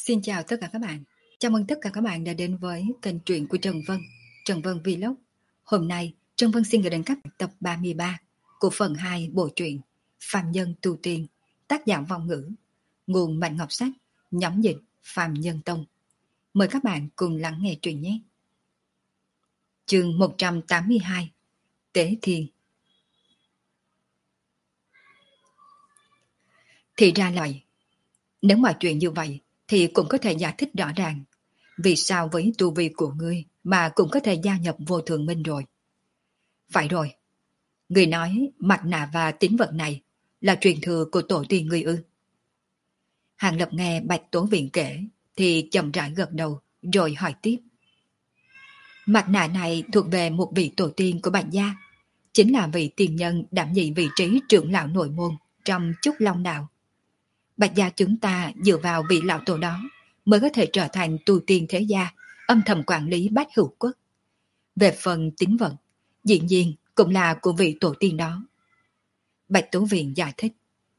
Xin chào tất cả các bạn. Chào mừng tất cả các bạn đã đến với kênh truyện của Trần Vân, Trần Vân Vlog. Hôm nay, Trần Vân xin gửi đến các bạn tập 33 của phần 2 bộ truyện Phàm Nhân Tu Tiên, tác giả Vong Ngữ, nguồn Mạnh Ngọc Sách, nhóm dịch Phàm Nhân Tông. Mời các bạn cùng lắng nghe truyện nhé. Chương 182 Tế Thiên. Thì ra lại, nếu mà chuyện như vậy thì cũng có thể giải thích rõ ràng. Vì sao với tu vi của ngươi mà cũng có thể gia nhập vô thường minh rồi? Phải rồi, ngươi nói mặt nạ và tín vật này là truyền thừa của tổ tiên ngươi ư? Hàng Lập nghe Bạch Tố Viện kể thì chậm rãi gật đầu rồi hỏi tiếp. Mặt nạ này thuộc về một vị tổ tiên của Bạch gia, chính là vị tiền nhân đảm nhiệm vị trí trưởng lão nội môn trong Trúc Long Đạo. Bạch gia chúng ta dựa vào vị lão tổ đó mới có thể trở thành tu tiên thế gia, âm thầm quản lý Bách Hữu Quốc. Về phần tín vật, dĩ nhiên cũng là của vị tổ tiên đó. Bạch Tố Viện giải thích.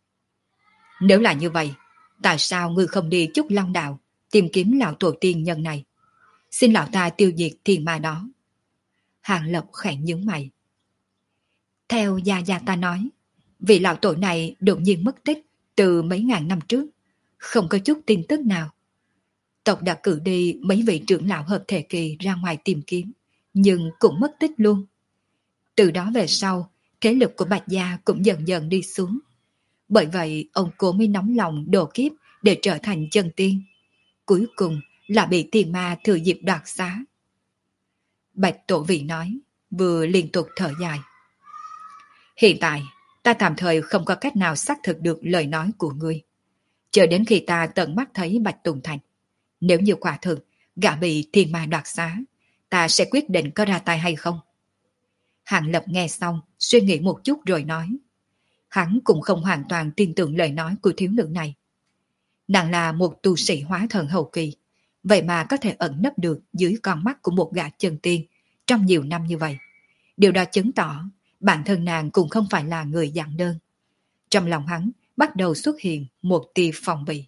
Nếu là như vậy, tại sao ngươi không đi Trúc Long Đạo tìm kiếm lão tổ tiên nhân này? Xin lão ta tiêu diệt thiên ma đó. Hàng Lập khẽ nhướng mày. Theo gia gia ta nói, vị lão tổ này đột nhiên mất tích từ mấy ngàn năm trước, không có chút tin tức nào. Tộc đã cử đi mấy vị trưởng lão hợp thể kỳ ra ngoài tìm kiếm, nhưng cũng mất tích luôn. Từ đó về sau, thế lực của Bạch gia cũng dần dần đi xuống. Bởi vậy, ông cố mới nóng lòng độ kiếp để trở thành chân tiên. Cuối cùng là bị thiên ma thừa dịp đoạt xá. Bạch Tổ Vị nói, vừa liên tục thở dài. Hiện tại, ta tạm thời không có cách nào xác thực được lời nói của ngươi. Chờ đến khi ta tận mắt thấy Bạch Tùng Thành, nếu như quả thực gã bị thiên ma đoạt xá, ta sẽ quyết định có ra tay hay không. Hàng Lập nghe xong, suy nghĩ một chút rồi nói. Hắn cũng không hoàn toàn tin tưởng lời nói của thiếu nữ này. Nàng là một tu sĩ hóa thần hậu kỳ, vậy mà có thể ẩn nấp được dưới con mắt của một gã chân tiên trong nhiều năm như vậy. Điều đó chứng tỏ bản thân nàng cũng không phải là người giản đơn. Trong lòng hắn bắt đầu xuất hiện một tia phòng bị.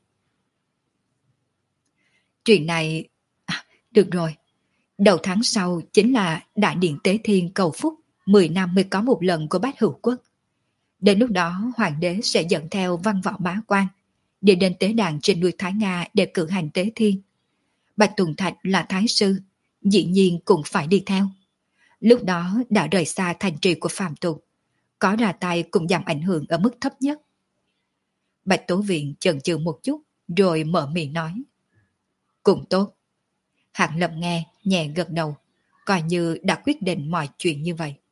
Chuyện này... được rồi. Đầu tháng sau chính là Đại điện Tế Thiên cầu phúc 10 năm mới có một lần của Bách Hữu Quốc. Đến lúc đó hoàng đế sẽ dẫn theo văn võ bá quan đi đến tế đàn trên núi Thái Nga để cử hành Tế Thiên. Bạch Tùng Thạch là thái sư, dĩ nhiên cũng phải đi theo. Lúc đó đã rời xa thành trì của phàm tục, có ra tay cũng giảm ảnh hưởng ở mức thấp nhất. Bạch Tố Viện chần chừ một chút rồi mở miệng nói. Cũng tốt. Hạng Lập nghe nhẹ gật đầu, coi như đã quyết định mọi chuyện như vậy.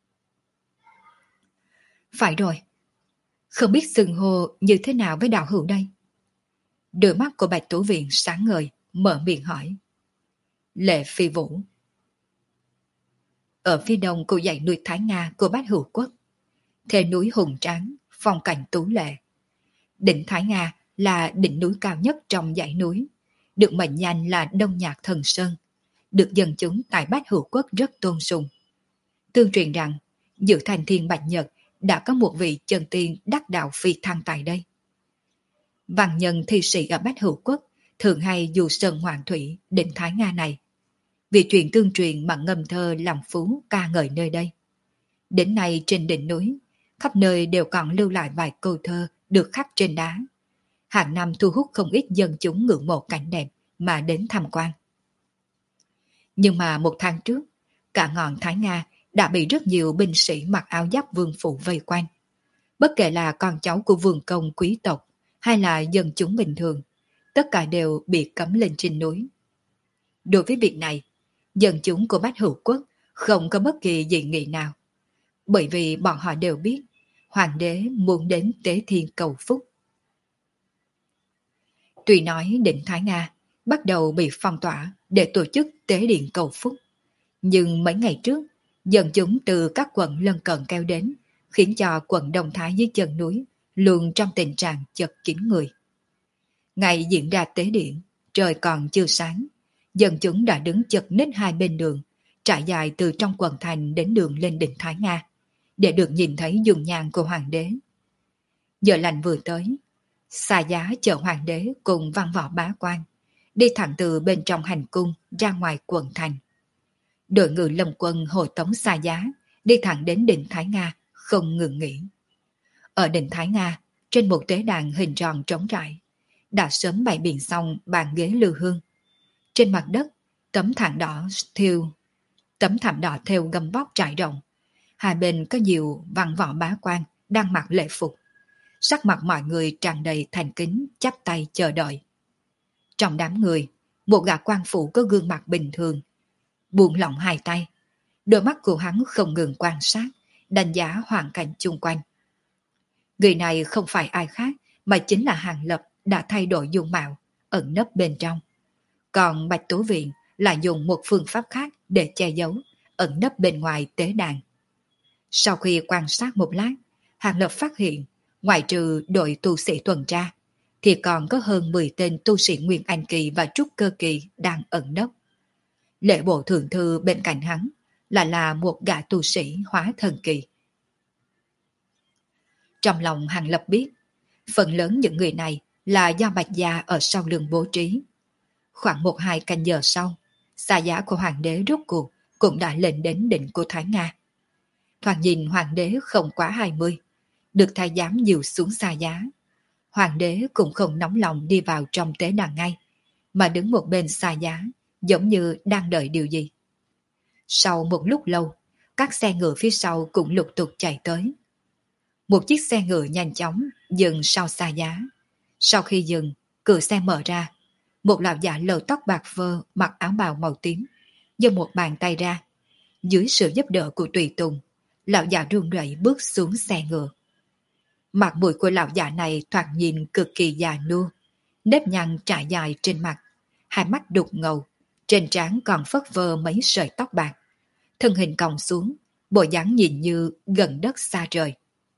Phải rồi, không biết xưng hô như thế nào với đạo hữu đây? Đôi mắt của Bạch Tố Viện sáng ngời, mở miệng hỏi. Lệ Phi Vũ. Ở phía đông của dãy núi Thái Nga của Bách Hữu Quốc, thề núi hùng tráng, phong cảnh tú lệ. Đỉnh Thái Nga là đỉnh núi cao nhất trong dãy núi, được mệnh danh là Đông Nhạc Thần Sơn, được dân chúng tại Bách Hữu Quốc rất tôn sùng. Tương truyền rằng, giữa thành thiên Bạch Nhật đã có một vị chân tiên đắc đạo phi thăng tại đây. Văn nhân thi sĩ ở Bách Hữu Quốc thường hay dù sơn hoàng thủy đỉnh Thái Nga này, vì chuyện tương truyền mà ngâm thơ làm phú ca ngợi nơi đây. Đến nay trên đỉnh núi, khắp nơi đều còn lưu lại vài câu thơ được khắc trên đá. Hàng năm thu hút không ít dân chúng ngưỡng mộ cảnh đẹp mà đến tham quan. Nhưng mà một tháng trước, cả ngọn Thái Nga đã bị rất nhiều binh sĩ mặc áo giáp vương phủ vây quanh. Bất kể là con cháu của vương công quý tộc hay là dân chúng bình thường, tất cả đều bị cấm lên trên núi. Đối với việc này, dân chúng của Bách Hữu Quốc không có bất kỳ dị nghị nào, bởi vì bọn họ đều biết hoàng đế muốn đến Tế Thiên cầu phúc. Tuy nói đỉnh Thái Nga bắt đầu bị phong tỏa để tổ chức tế điện cầu phúc, nhưng mấy ngày trước, dân chúng từ các quận lân cận kéo đến, khiến cho quận Đông Thái dưới chân núi luôn trong tình trạng chật kín người. Ngày diễn ra tế điện, trời còn chưa sáng, dân chúng đã đứng chật ních hai bên đường, trải dài từ trong quận thành đến đường lên đỉnh Thái Nga, để được nhìn thấy dung nhan của hoàng đế. Giờ lành vừa tới, xa giá chờ hoàng đế cùng văn võ bá quan đi thẳng từ bên trong hành cung ra ngoài quận thành. Đội ngự lâm quân hộ tống xa giá, đi thẳng đến đỉnh Thái Nga, không ngừng nghỉ. Ở đỉnh Thái Nga, trên một tế đàn hình tròn trống trải, đã sớm bày biện xong bàn ghế lư hương. Trên mặt đất, tấm thảm đỏ thêu gấm vóc trải rộng. Hai bên có nhiều văn võ bá quan đang mặc lễ phục. Sắc mặt mọi người tràn đầy thành kính, chắp tay chờ đợi. Trong đám người, một gã quan phủ có gương mặt bình thường, buông lỏng hai tay. Đôi mắt của hắn không ngừng quan sát, đánh giá hoàn cảnh chung quanh. Người này không phải ai khác mà chính là Hàng Lập đã thay đổi dung mạo, ẩn nấp bên trong. Còn Bạch Tố Viện lại dùng một phương pháp khác để che giấu, ẩn nấp bên ngoài tế đàn. Sau khi quan sát một lát, Hàng Lập phát hiện, ngoại trừ đội tu sĩ tuần tra, thì còn có hơn 10 tên tu sĩ Nguyên Anh Kỳ và Trúc Cơ Kỳ đang ẩn nấp. Lễ bộ thượng thư bên cạnh hắn là một gã tu sĩ hóa thần kỳ. Trong lòng Hàng Lập biết, phần lớn những người này là do Bạch Gia ở sau lưng bố trí. Khoảng 1-2 canh giờ sau, xa giá của hoàng đế rốt cuộc cũng đã lên đến đỉnh của Thái Nga. Thoạt nhìn hoàng đế không quá 20, được thái giám dìu xuống xa giá. Hoàng đế cũng không nóng lòng đi vào trong tế đàn ngay, mà đứng một bên xa giá, giống như đang đợi điều gì. Sau một lúc lâu, các xe ngựa phía sau cũng lục tục chạy tới. Một chiếc xe ngựa nhanh chóng dừng sau xa giá. Sau khi dừng, cửa xe mở ra. Một lão giả lầu tóc bạc phơ, mặc áo bào màu tím, giơ một bàn tay ra. Dưới sự giúp đỡ của tùy tùng, lão giả run rẩy bước xuống xe ngựa. Mặt mũi của lão giả này thoạt nhìn cực kỳ già nua, nếp nhăn trải dài trên mặt, hai mắt đục ngầu, trên trán còn phất phơ mấy sợi tóc bạc, thân hình còng xuống, bộ dáng nhìn như gần đất xa trời.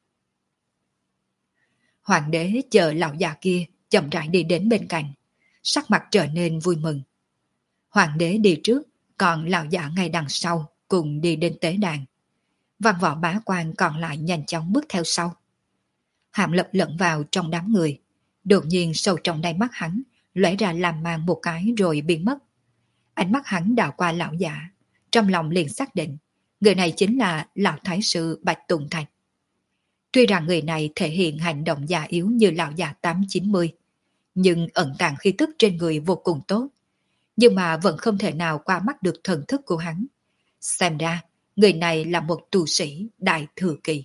Hoàng đế chờ lão già kia chậm rãi đi đến bên cạnh, sắc mặt trở nên vui mừng. Hoàng đế đi trước, còn lão giả ngay đằng sau cùng đi đến tế đàn. Văn võ bá quan còn lại nhanh chóng bước theo sau. Hàm Lập lẫn vào trong đám người, đột nhiên sâu trong đáy mắt hắn lóe ra làm màn một cái rồi biến mất. Ánh mắt hắn đảo qua lão giả, trong lòng liền xác định người này chính là lão thái sư Bạch Tùng Thạch. Tuy rằng người này thể hiện hành động già yếu như lão già 8-90, nhưng ẩn tàng khí tức trên người vô cùng tốt, nhưng mà vẫn không thể nào qua mắt được thần thức của hắn. Xem ra, người này là một tu sĩ đại thừa kỳ.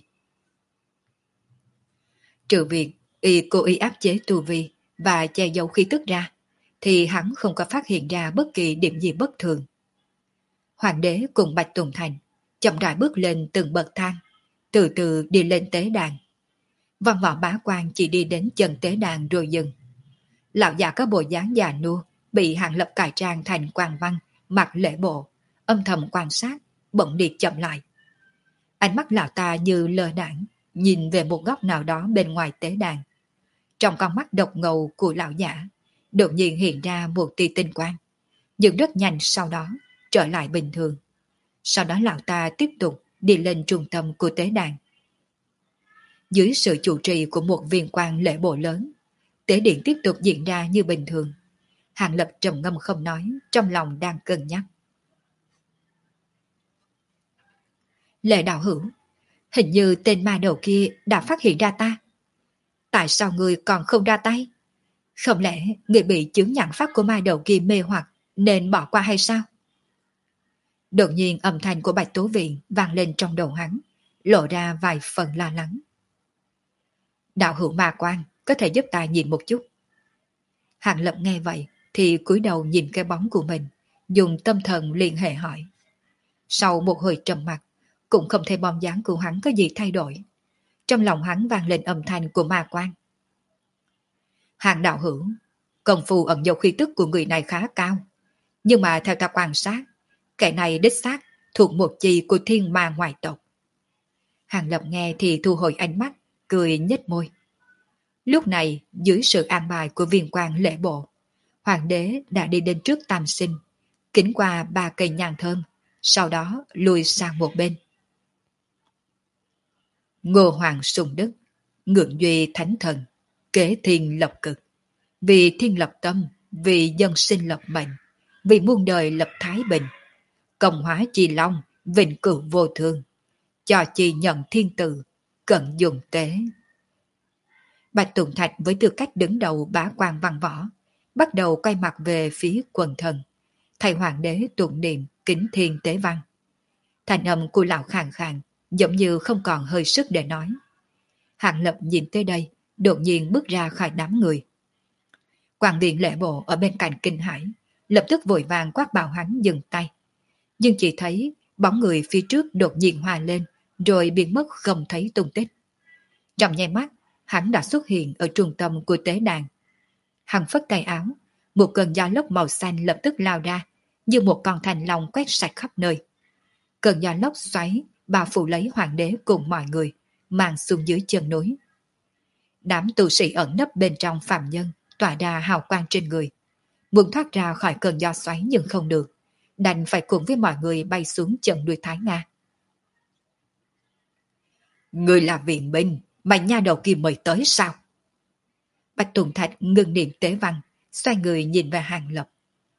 Trừ việc cố ý áp chế tu vi và che giấu khí tức ra, thì hắn không có phát hiện ra bất kỳ điểm gì bất thường. Hoàng đế cùng Bạch Tùng Thành chậm rãi bước lên từng bậc thang, từ từ đi lên tế đàn. Văn võ bá quan chỉ đi đến chân tế đàn rồi dừng. Lão già có bộ dáng già nua, bị Hàng Lập cải trang thành quan văn, mặc lễ bộ, âm thầm quan sát, bỗng đi chậm lại. Ánh mắt lão ta như lơ đãng, nhìn về một góc nào đó bên ngoài tế đàn. Trong con mắt độc ngầu của lão giả, đột nhiên hiện ra một tia tinh quang, nhưng rất nhanh sau đó trở lại bình thường. Sau đó lão ta tiếp tục đi lên trung tâm của tế đàn. Dưới sự chủ trì của một viên quan lễ bộ lớn, tế điện tiếp tục diễn ra như bình thường. Hàng Lập trầm ngâm không nói, trong lòng đang cân nhắc. Lệ đạo hữu, hình như tên ma đầu kia đã phát hiện ra ta. Tại sao ngươi còn không ra tay? Không lẽ ngươi bị chướng nhãn pháp của ma đầu kia mê hoặc nên bỏ qua hay sao? Đột nhiên âm thanh của Bạch Tố Viện vang lên trong đầu hắn, lộ ra vài phần lo lắng. Đạo hữu ma quan, có thể giúp ta nhìn một chút. Hàng Lập nghe vậy thì cúi đầu nhìn cái bóng của mình, dùng tâm thần liên hệ hỏi. Sau một hồi trầm mặc, cũng không thấy bóng dáng của hắn có gì thay đổi. Trong lòng hắn vang lên âm thanh của ma quan. Hàng đạo hữu, công phu ẩn dấu khí tức của người này khá cao, nhưng mà theo ta quan sát, kẻ này đích xác thuộc một chi của thiên ma ngoại tộc. Hàng Lập nghe thì thu hồi ánh mắt, cười nhếch môi. Lúc này, dưới sự an bài của viên quan lễ bộ, hoàng đế đã đi đến trước tam sinh, kính qua 3 cây nhang thơm, sau đó lùi sang một bên. Ngô Hoàng sùng đức, ngưỡng duy thánh thần, kế thiên lập cực, vì thiên lập tâm, vì dân sinh lập mệnh, vì muôn đời lập thái bình, công hóa chi long, vĩnh cửu vô thương, cho chi nhận thiên tử, cận dùng tế. Bạch Tùng Thạch với tư cách đứng đầu bá quan văn võ, bắt đầu quay mặt về phía quần thần, thầy hoàng đế tụng niệm kính thiên tế văn. Thành âm của lão khàn khàn, giống như không còn hơi sức để nói. Hạng Lập nhìn tới đây, đột nhiên bước ra khỏi đám người. Quan viên lễ bộ ở bên cạnh kinh hãi, lập tức vội vàng quát bảo hắn dừng tay. Nhưng chỉ thấy bóng người phía trước đột nhiên hòa lên, rồi biến mất không thấy tung tích. Trong nháy mắt, hắn đã xuất hiện ở trung tâm của tế đàn. Hắn phất tay áo, một cơn gió lốc màu xanh lập tức lao ra, như một con thanh long quét sạch khắp nơi. Cơn gió lốc xoáy, bao phủ lấy hoàng đế cùng mọi người, mang xuống dưới chân núi. Đám tu sĩ ẩn nấp bên trong phàm nhân, tỏa ra hào quang trên người. Muốn thoát ra khỏi cơn gió xoáy nhưng không được, đành phải cùng với mọi người bay xuống chân núi Thái Nga. Người là viện binh, mà nha đầu kia mời tới sao? Bạch Tùng Thạch ngừng niệm tế văn, xoay người nhìn về Hàng Lập.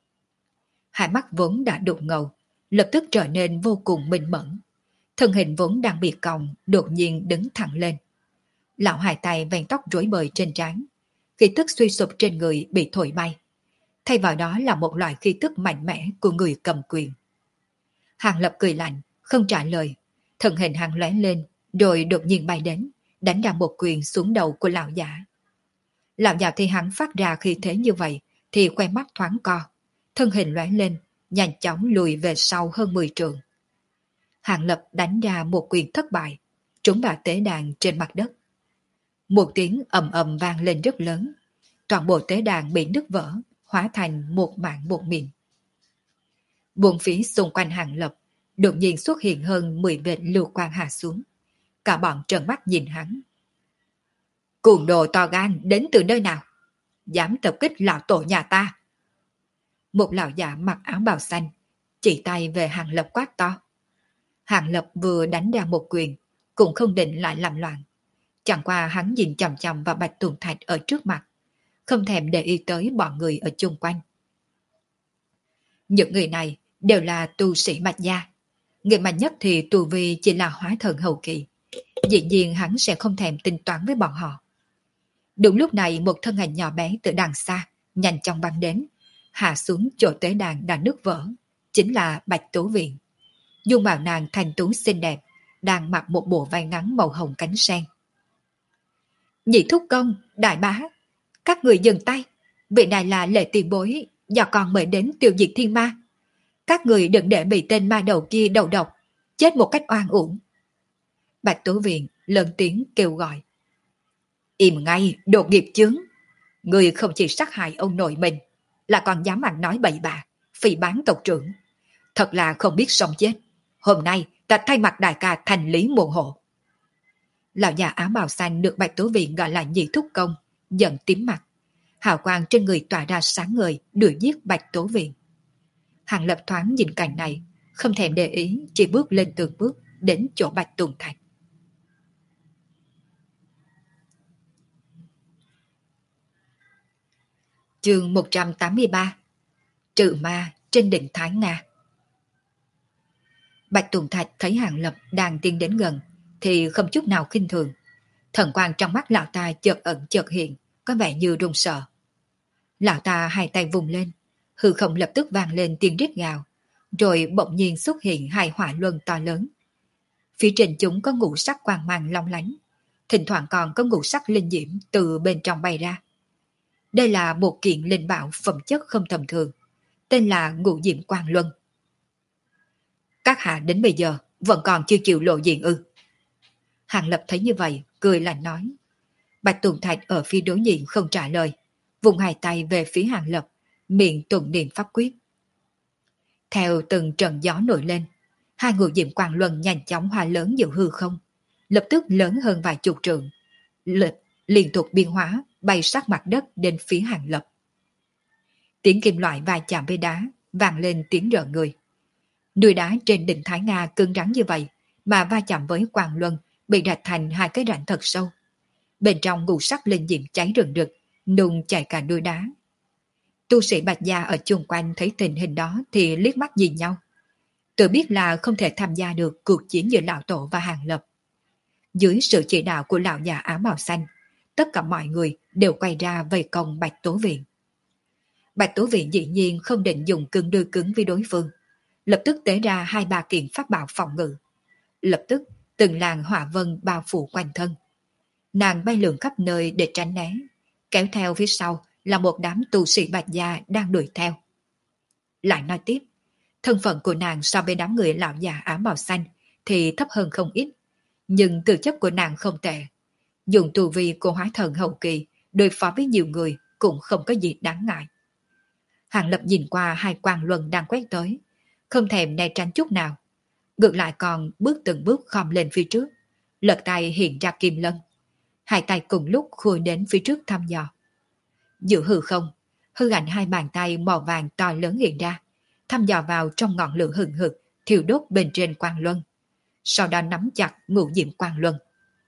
Hai mắt vốn đã đục ngầu, lập tức trở nên vô cùng minh mẫn. Thân hình vốn đang bị còng, đột nhiên đứng thẳng lên. Lão hai tay vành tóc rối bời trên trán, khí tức suy sụp trên người bị thổi bay. Thay vào đó là một loại khí tức mạnh mẽ của người cầm quyền. Hàng Lập cười lạnh, không trả lời. Thân hình hắn lóe lên, rồi đột nhiên bay đến, đánh ra một quyền xuống đầu của lão giả. Lão giả thì hắn phát ra khi thế như vậy, thì khoe mắt thoáng co. Thân hình lóe lên, nhanh chóng lùi về sau hơn 10 trượng. Hàng Lập đánh ra một quyền thất bại, trúng vào tế đàn trên mặt đất. Một tiếng ầm ầm vang lên rất lớn, toàn bộ tế đàn bị nứt vỡ, hóa thành một mảng bột mịn. Buông phía xung quanh Hàng Lập, đột nhiên xuất hiện hơn 10 vệt lưu quang hạ xuống. Cả bọn trợn mắt nhìn hắn. Cuồng đồ to gan đến từ nơi nào? Dám tập kích lão tổ nhà ta. Một lão già mặc áo bào xanh, chỉ tay về Hàng Lập quát to. Hàng Lập vừa đánh ra một quyền, cũng không định lại làm loạn. Chẳng qua hắn nhìn chằm chằm vào Bạch Tùng Thạch ở trước mặt, không thèm để ý tới bọn người ở chung quanh. Những người này đều là tu sĩ Bạch gia. Người mạnh nhất thì tu vi chỉ là hóa thần hậu kỳ. Dĩ nhiên hắn sẽ không thèm tính toán với bọn họ. Đúng lúc này một thân ảnh nhỏ bé từ đằng xa nhanh chóng bắn đến, hạ xuống chỗ tế đàn đã nứt vỡ, chính là Bạch Tố Viện. Dung mạo nàng thanh tú xinh đẹp, đang mặc một bộ vai ngắn màu hồng cánh sen. Nhị thúc công, đại bá, các người dừng tay, vị này là Lệ tiền bối do con mời đến tiêu diệt thiên ma. Các người đừng để bị tên ma đầu kia đầu độc, chết một cách oan uổng. Bạch Tố Viện lớn tiếng kêu gọi. Im ngay, đồ nghiệp chướng. Người không chỉ sát hại ông nội mình, là còn dám ăn nói bậy bạ, phỉ báng tộc trưởng. Thật là không biết sống chết. Hôm nay ta thay mặt đại ca thành lý môn hộ. Lão già áo bào xanh được Bạch Tố Viện gọi là nhị thúc công, giận tím mặt. Hào quang trên người tỏa ra sáng ngời, đuổi giết Bạch Tố Viện. Hàng Lập thoáng nhìn cảnh này, không thèm để ý, chỉ bước lên từng bước đến chỗ Bạch Tùng Thạch. Chương 183. Trừ ma trên đỉnh Thái Nga. Bạch Tùng Thạch thấy Hàng Lập đang tiến đến gần thì không chút nào khinh thường. Thần quang trong mắt lão ta chợt ẩn chợt hiện, có vẻ như run sợ. Lão ta hai tay vùng lên, hư không lập tức vang lên tiếng rít gào, rồi bỗng nhiên xuất hiện hai hỏa luân to lớn. Phía trên chúng có ngũ sắc quang mang long lánh, thỉnh thoảng còn có ngũ sắc linh diễm từ bên trong bay ra. Đây là một kiện linh bảo phẩm chất không tầm thường, tên là Ngũ Diệm Quang Luân. Các hạ đến bây giờ vẫn còn chưa chịu lộ diện ư? Hàng Lập thấy như vậy, cười lạnh nói. Bạch Tùng Thạch ở phía đối diện không trả lời, vùng hai tay về phía Hàng Lập, miệng tụng niệm pháp quyết. Theo từng trận gió nổi lên, hai ngũ diệm quang luân nhanh chóng hòa lớn giữa hư không, lập tức lớn hơn vài chục trượng, liên tục biên hóa bay sát mặt đất đến phía Hàng Lập. Tiếng kim loại va chạm với đá vang lên tiếng rợn người. Núi đá trên đỉnh Thái Nga cứng rắn như vậy mà va chạm với quang luân bị rạch thành hai cái rãnh thật sâu. Bên trong ngũ sắc linh diệm cháy rừng rực, nung chảy cả núi đá. Tu sĩ Bạch Gia ở chung quanh thấy tình hình đó thì liếc mắt nhìn nhau. Tự biết là không thể tham gia được cuộc chiến giữa lão tổ và Hàng Lập. Dưới sự chỉ đạo của lão già áo màu xanh, tất cả mọi người đều quay ra vây công Bạch Tố Viện. Bạch Tố Viện dĩ nhiên không định dùng cứng đôi cứng với đối phương, lập tức tế ra 2-3 kiện pháp bảo phòng ngự. Lập tức từng làn hỏa vân bao phủ quanh thân. Nàng bay lượn khắp nơi để tránh né, kéo theo phía sau là một đám tu sĩ Bạch Gia đang đuổi theo. Lại nói tiếp, thân phận của nàng so với đám người lão già áo màu xanh thì thấp hơn không ít, nhưng tư chất của nàng không tệ. Dùng tu vi của hóa thần hậu kỳ đối phó với nhiều người cũng không có gì đáng ngại. Hàng Lập nhìn qua 2 quang luân đang quét tới, không thèm né tránh chút nào, ngược lại còn bước từng bước khom lên phía trước, lật tay hiện ra kim lân, 2 tay cùng lúc khui đến phía trước thăm dò. Giữa hư không, hư ảnh 2 bàn tay màu vàng to lớn hiện ra, thăm dò vào trong ngọn lửa hừng hực thiêu đốt bên trên quang luân, sau đó nắm chặt ngũ diệm quang luân.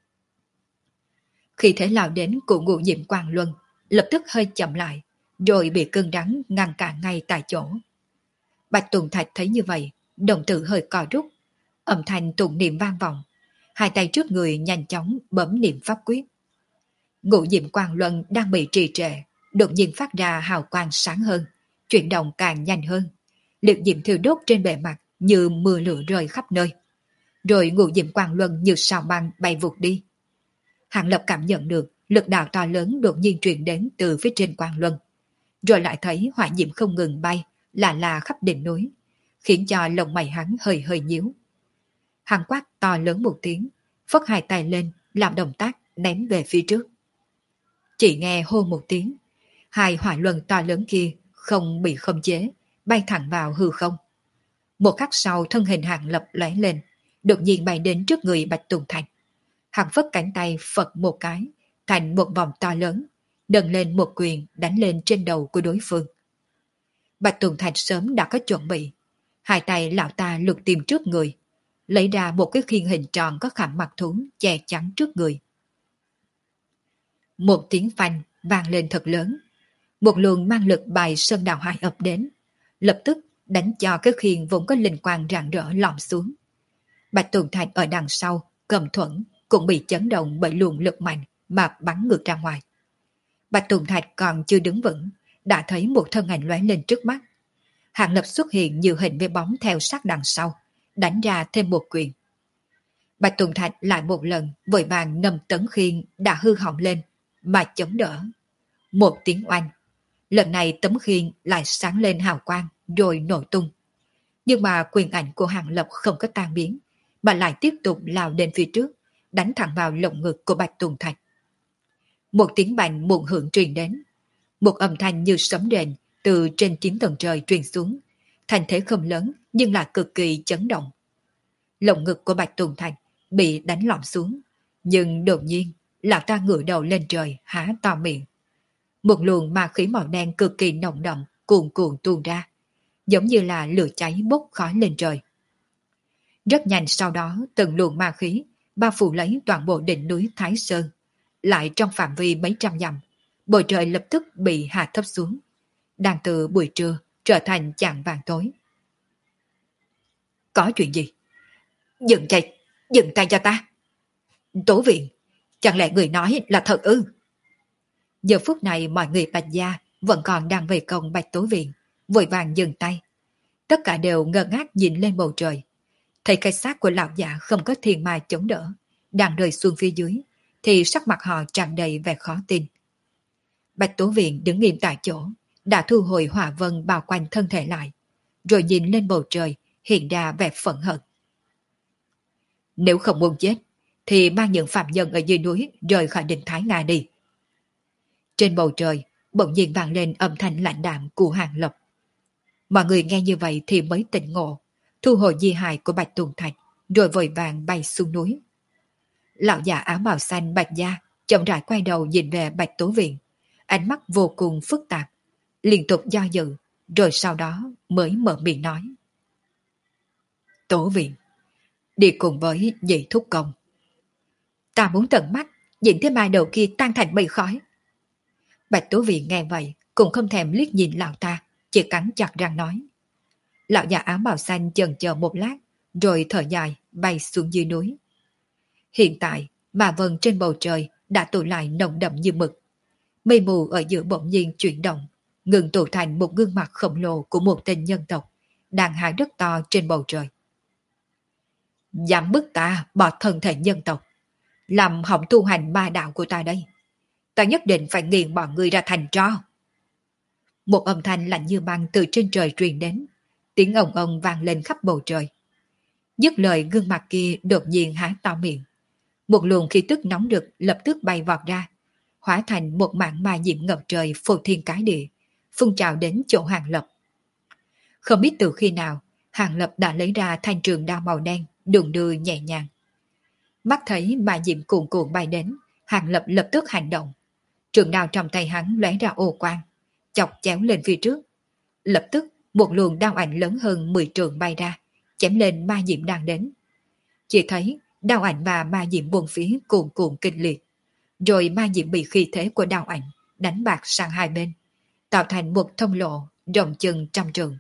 Khi thế lao đến của ngũ diệm quang luân lập tức hơi chậm lại, rồi bị cơn đắng ngăn cản ngay tại chỗ. Bạch Tùng Thạch thấy như vậy, đồng tử hơi co rút, âm thanh tụng niệm vang vọng, 2 tay trước người nhanh chóng bấm niệm pháp quyết. Ngũ diệm quang luân đang bị trì trệ, đột nhiên phát ra hào quang sáng hơn, chuyển động càng nhanh hơn. Liệt diệm thiêu đốt trên bề mặt như mưa lửa rơi khắp nơi. Rồi ngũ diệm quang luân như sao băng bay vụt đi. Hàng Lập cảm nhận được lực đạo to lớn đột nhiên truyền đến từ phía trên quang luân. Rồi lại thấy hỏa diệm không ngừng bay, là khắp đỉnh núi, khiến cho lông mày hắn hơi hơi nhíu. Hắn quát to lớn một tiếng, phất 2 tay lên, làm động tác ném về phía trước. Chỉ nghe hô một tiếng, 2 hỏa luân to lớn kia không bị khống chế, bay thẳng vào hư không. Một khắc sau thân hình Hàng Lập lóe lên, đột nhiên bay đến trước người Bạch Tùng Thạch. Hắn phất cánh tay phật một cái, thành một vòng to lớn, nâng lên một quyền đánh lên trên đầu của đối phương. Bạch Tùng Thạch sớm đã có chuẩn bị, 2 tay lão ta lục tìm trước người, lấy ra một cái khiên hình tròn có khảm mặt thú che chắn trước người. Một tiếng phanh vang lên thật lớn, một luồng mang lực bài sơn đào hải ập đến, lập tức đánh cho cái khiên vốn có linh quang rạng rỡ lọm xuống. Bạch Tùng Thạch ở đằng sau cầm thuẫn cũng bị chấn động bởi luồng lực mạnh mà bắn ngược ra ngoài. Bạch Tùng Thạch còn chưa đứng vững, đã thấy một thân ảnh lóe lên trước mắt. Hàng Lập xuất hiện nhiều hình với bóng theo sát đằng sau, đánh ra thêm một quyền. Bạch Tùng Thạch lại một lần vội vàng nằm tấn khiên đã hư hỏng lên mà chống đỡ. Một tiếng oanh, lần này tấm khiên lại sáng lên hào quang rồi nổ tung. Nhưng mà quyền ảnh của Hàng Lập không có tan biến, mà lại tiếp tục lao đến phía trước, đánh thẳng vào lồng ngực của Bạch Tùng Thạch. Một tiếng bành muộn hưởng truyền đến, một âm thanh như sấm rền từ trên 9 tầng trời truyền xuống, thành thế không lớn nhưng là cực kỳ chấn động. Lồng ngực của Bạch Tùng Thạch bị đánh lỏng xuống, nhưng đột nhiên lão ta ngửa đầu lên trời há to miệng. Một luồng ma khí màu đen cực kỳ nồng đậm cuồn cuộn tuôn ra, giống như là lửa cháy bốc khói lên trời. Rất nhanh sau đó từng luồng ma khí bao phủ lấy toàn bộ đỉnh núi Thái Sơn, lại trong phạm vi mấy trăm dặm, bầu trời lập tức bị hạ thấp xuống, đang từ buổi trưa trở thành chạng vàng tối. Có chuyện gì? Dừng tay cho ta. Tố Viện, chẳng lẽ người nói là thật ư? Giờ phút này mọi người Bạch Gia vẫn còn đang vây công Bạch Tố Viện, vội vàng dừng tay. Tất cả đều ngơ ngác nhìn lên bầu trời. Thấy cái xác của lão già không có thiên ma chống đỡ, đang rơi xuống phía dưới, thì sắc mặt họ tràn đầy vẻ khó tin. Bạch Tố Viện đứng nghiêm tại chỗ, đã thu hồi hỏa vân bao quanh thân thể lại, rồi nhìn lên bầu trời, hiện ra vẻ phẫn hận. Nếu không muốn chết, thì mang những phạm nhân ở dưới núi rời khỏi đỉnh Thái Nga đi. Trên bầu trời, bỗng nhiên vang lên âm thanh lạnh đạm của Hàng Lập. Mọi người nghe như vậy thì mới tỉnh ngộ, thu hồi di hài của Bạch Tùng Thạch, rồi vội vàng bay xuống núi. Lão già áo bào xanh Bạch Gia chậm rãi quay đầu nhìn về Bạch Tố Viện, ánh mắt vô cùng phức tạp, liên tục do dự, rồi sau đó mới mở miệng nói. Tố Viện, đi cùng với nhị thúc công. Ta muốn tận mắt nhìn thấy ma đầu kia tan thành mây khói. Bạch Tố Viện nghe vậy, cũng không thèm liếc nhìn lão ta, chỉ cắn chặt răng nói. Lão già áo bào xanh chần chờ một lát, rồi thở dài bay xuống dưới núi. Hiện tại, mà vân trên bầu trời đã tụ lại nồng đậm như mực. Mây mù ở giữa bỗng nhiên chuyển động, ngừng tụ thành một gương mặt khổng lồ của một tên nhân tộc, đang hái đất to trên bầu trời. Dám bức ta bỏ thân thể nhân tộc, làm hỏng tu hành ma đạo của ta đây. Ta nhất định phải nghiền bọn ngươi ra thành tro. Một âm thanh lạnh như băng từ trên trời truyền đến, tiếng ồng ồng vang lên khắp bầu trời. Dứt lời, gương mặt kia đột nhiên há to miệng. Một luồng khí tức nóng rực lập tức bay vọt ra, hóa thành một mảng ma diệm ngập trời phô thiên cái địa, phun trào đến chỗ Hàng Lập. Không biết từ khi nào, Hàng Lập đã lấy ra thanh trường đao màu đen, đùng đưa nhẹ nhàng. Mắt thấy ma diệm cuồn cuộn bay đến, Hàng Lập lập tức hành động. Trường đao trong tay hắn lóe ra ô quang, chọc chéo lên phía trước. Lập tức, một luồng đao ảnh lớn hơn 10 trường bay ra, chém lên ma diệm đang đến. Chỉ thấy đao ảnh và ma diệm buông phía cuồn cuộn kinh liệt, rồi ma diệm bị khí thế của đao ảnh đánh bạc sang hai bên, tạo thành một thông lộ rộng chừng 100 trường.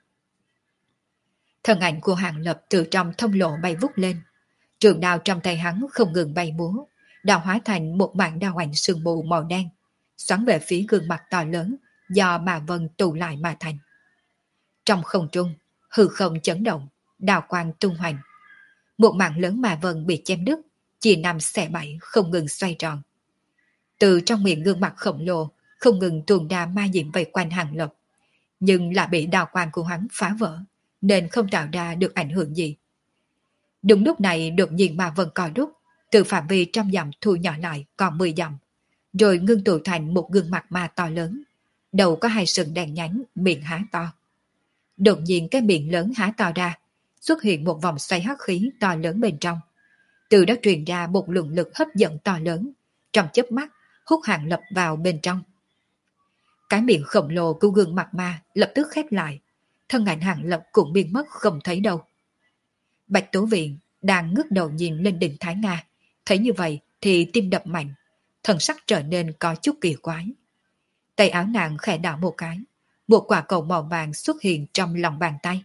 Thân ảnh của Hàng Lập từ trong thông lộ bay vút lên, trường đao trong tay hắn không ngừng bay múa, đao hóa thành một mảng đao ảnh sương mù màu đen, xoắn về phía gương mặt to lớn do mà vân tụ lại mà thành. Trong không trung, hư không chấn động, đao quang tung hoành. Một mảng lớn mà vân bị chém đứt, chia năm xẻ bảy không ngừng xoay tròn. Từ trong miệng gương mặt khổng lồ không ngừng tuôn ra ma diệm vây quanh Hàng Lập, nhưng lại bị đao quang của hắn phá vỡ, nên không tạo ra được ảnh hưởng gì. Đúng lúc này đột nhiên ma vân co rút, từ phạm vi trăm dặm thu nhỏ lại còn 10 dặm, rồi ngưng tụ thành một gương mặt ma to lớn, đầu có hai sừng đen nhánh, miệng há to. Đột nhiên cái miệng lớn há to ra, xuất hiện một vòng xoay hắc khí to lớn bên trong. Từ đó truyền ra một luồng lực hấp dẫn to lớn, trong chớp mắt hút Hàng Lập vào bên trong. Cái miệng khổng lồ của gương mặt ma lập tức khép lại, thân ảnh Hàng Lập cũng biến mất không thấy đâu. Bạch Tố Viện đang ngước đầu nhìn lên đỉnh Thái Nga, thấy như vậy thì tim đập mạnh, thần sắc trở nên có chút kỳ quái. Tay áo nàng khẽ đảo một cái, một quả cầu màu vàng xuất hiện trong lòng bàn tay.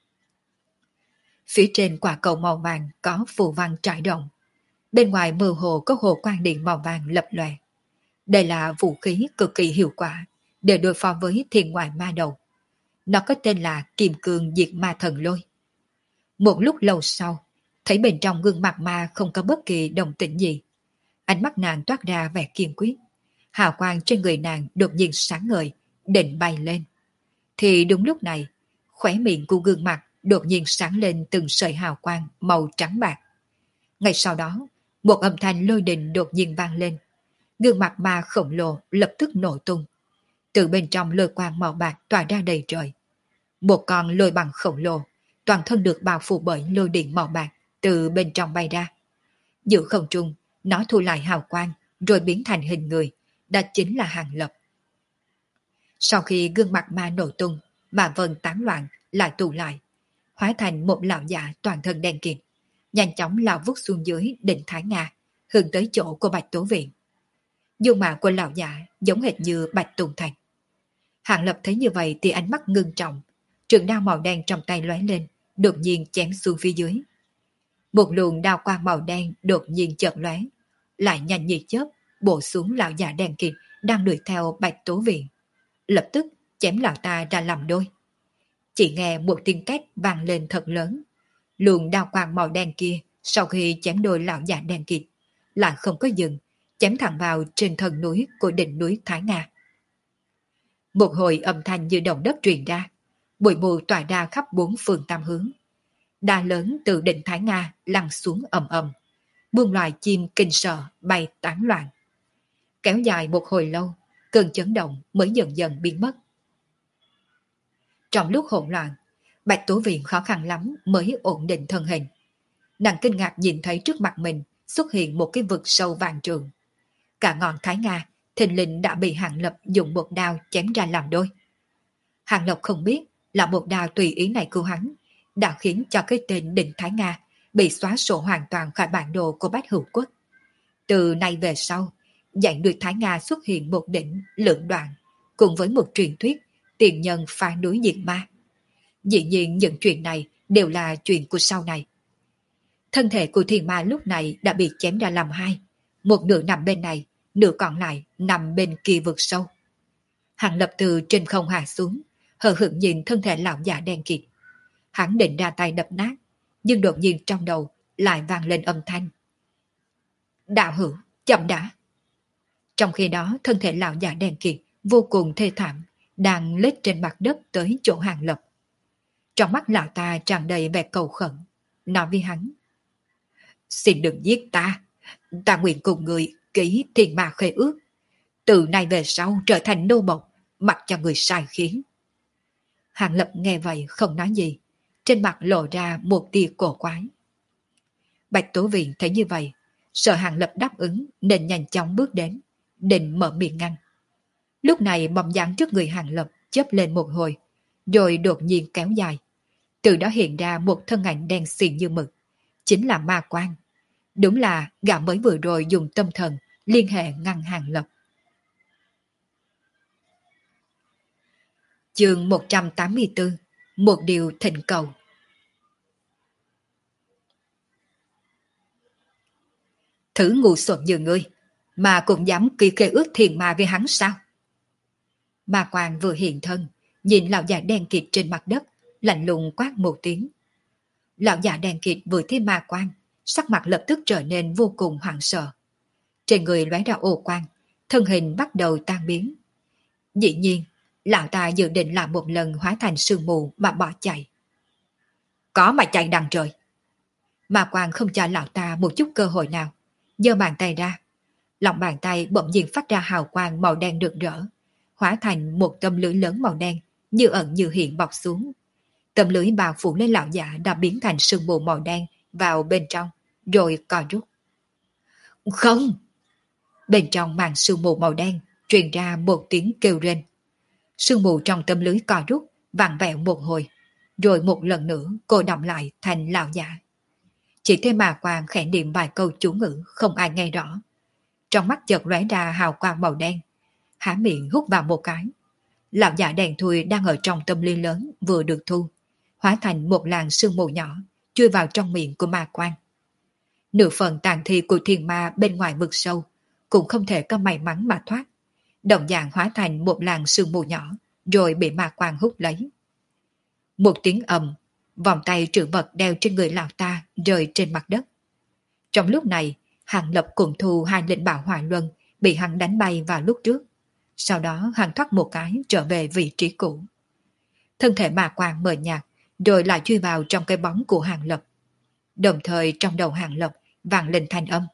Phía trên quả cầu màu vàng có phù văn trải rộng, bên ngoài mơ hồ có hồ quang điện màu vàng lập lòe. Đây là vũ khí cực kỳ hiệu quả để đối phó với thiên ngoại ma đầu. Nó có tên là Kim Cương Diệt Ma Thần Lôi. Một lúc lâu sau, thấy bên trong gương mặt ma không có bất kỳ động tĩnh gì. Ánh mắt nàng toát ra vẻ kiên quyết. Hào quang trên người nàng đột nhiên sáng ngời, định bay lên. Thì đúng lúc này, khóe miệng của gương mặt đột nhiên sáng lên từng sợi hào quang màu trắng bạc. Ngay sau đó, một âm thanh lôi đình đột nhiên vang lên. Gương mặt ma khổng lồ lập tức nổ tung. Từ bên trong lôi quang màu bạc tỏa ra đầy trời. Một con lôi bằng khổng lồ, toàn thân được bao phủ bởi lôi điện màu bạc, từ bên trong bay ra. Giữa không trung, nó thu lại hào quang, rồi biến thành hình người, đó chính là Hàng Lập. Sau khi gương mặt ma nổ tung, mà vân tán loạn, lại tụ lại, hóa thành một lão giả toàn thân đen kịt, nhanh chóng lao vút xuống dưới đỉnh Thái Nga, hướng tới chỗ của Bạch Tố Viện. Dung mạo của lão giả giống hệt như Bạch Tùng Thành. Hàng Lập thấy như vậy thì ánh mắt ngưng trọng, trường đao màu đen trong tay lóe lên, đột nhiên chém xuống phía dưới. Một luồng đao quang màu đen đột nhiên chợt lóe, lại nhanh như chớp bổ xuống lão già đen kịt đang đuổi theo Bạch Tố Viện, lập tức chém lão ta ra làm đôi. Chỉ nghe một tiếng két vang lên thật lớn, luồng đao quang màu đen kia sau khi chém đôi lão già đen kịt lại không có dừng, chém thẳng vào trên thân núi của đỉnh núi Thái Nga. Một hồi âm thanh như động đất truyền ra, bụi mù tỏa ra khắp bốn phương tam hướng. Đá lớn từ đỉnh Thái Nga lăn xuống ầm ầm, muôn loài chim kinh sợ bay tán loạn. Kéo dài một hồi lâu, cơn chấn động mới dần dần biến mất. Trong lúc hỗn loạn, Bạch Tố Viện khó khăn lắm mới ổn định thân hình. Nàng kinh ngạc nhìn thấy trước mặt mình xuất hiện một cái vực sâu vàng trường. Cả ngọn Thái Nga thình lình đã bị Hàng Lập dùng một đao chém ra làm đôi. Hàng Lập không biết là một đao tùy ý này của hắn đã khiến cho cái tên đỉnh Thái Nga bị xóa sổ hoàn toàn khỏi bản đồ của Bách Hữu Quốc. Từ nay về sau, dãy núi Thái Nga xuất hiện một đỉnh lưỡng đoạn, cùng với một truyền thuyết tiền nhân phá núi diệt ma. Dĩ nhiên những chuyện này đều là chuyện của sau này. Thân thể của thiên ma lúc này đã bị chém ra làm hai, một nửa nằm bên này, nửa còn lại nằm bên kia vực sâu. Hàng Lập từ trên không hạ xuống, hờ hững nhìn thân thể lão già đen kịt. Hắn định ra tay đập nát, nhưng đột nhiên trong đầu lại vang lên âm thanh. Đạo hữu, chậm đã. Trong khi đó thân thể lão già đen kịt vô cùng thê thảm, đang lết trên mặt đất tới chỗ Hàng Lập. Trong mắt lão ta tràn đầy vẻ cầu khẩn, nói với hắn. Xin đừng giết ta, ta nguyện cùng người ký thiên ma khế ước. Từ nay về sau trở thành nô bộc, mặc cho người sai khiến. Hàng Lập nghe vậy không nói gì, trên mặt lộ ra một tia cổ quái. Bạch Tố Viện thấy như vậy, sợ Hàng Lập đáp ứng nên nhanh chóng bước đến, định mở miệng ngăn. Lúc này bóng dáng trước người Hàng Lập chớp lên một hồi, rồi đột nhiên kéo dài. Từ đó hiện ra một thân ảnh đen xì như mực, chính là Ma Quang. Đúng là gã mới vừa rồi dùng tâm thần liên hệ ngăn Hàng Lập. Chương 184, một điều thỉnh cầu. Thứ ngu xuẩn như ngươi, mà cũng dám ký khế ước thiền ma với hắn sao? Ma Quang vừa hiện thân, nhìn lão già đen kịt trên mặt đất, lạnh lùng quát một tiếng. Lão già đen kịt vừa thấy Ma Quang, sắc mặt lập tức trở nên vô cùng hoảng sợ. Trên người lóe ra ô quang, thân hình bắt đầu tan biến. Dĩ nhiên, lão ta dự định làm một lần hóa thành sương mù mà bỏ chạy. Có mà chạy đằng trời. Ma Quang không cho lão ta một chút cơ hội nào, giơ bàn tay ra. Lòng bàn tay bỗng nhiên phát ra hào quang màu đen rực rỡ, hóa thành một tấm lưới lớn màu đen, như ẩn như hiện bọc xuống. Tấm lưới bao phủ lên lão giả đã biến thành sương mù màu đen vào bên trong, rồi co rút. Không! Bên trong màn sương mù màu đen truyền ra một tiếng kêu rên. Sương mù trong tấm lưới co rút, vặn vẹo một hồi, rồi một lần nữa cô đọng lại thành lão giả. Chỉ thấy Ma Quang khẽ niệm vài câu chú ngữ không ai nghe rõ. Trong mắt chợt lóe ra hào quang màu đen, há miệng hút vào một cái. Lão giả đèn thui đang ở trong tâm ly lớn vừa được thu, hóa thành một làn sương mù nhỏ, chui vào trong miệng của Ma Quang. Nửa phần tàn thi của thiên ma bên ngoài vực sâu cũng không thể có may mắn mà thoát, đồng dạng hóa thành một làn sương mù nhỏ, rồi bị Ma Quang hút lấy. Một tiếng ầm, vòng tay trữ vật đeo trên người lão ta rơi trên mặt đất. Trong lúc này, Hàng Lập cùng thu hai lệnh bảo hỏa luân bị hắn đánh bay vào lúc trước. Sau đó hắn thoát một cái trở về vị trí cũ. Thân thể Ma Quang mờ nhạt, rồi lại chui vào trong cái bóng của Hàng Lập. Đồng thời trong đầu Hàng Lập vang lên thanh âm.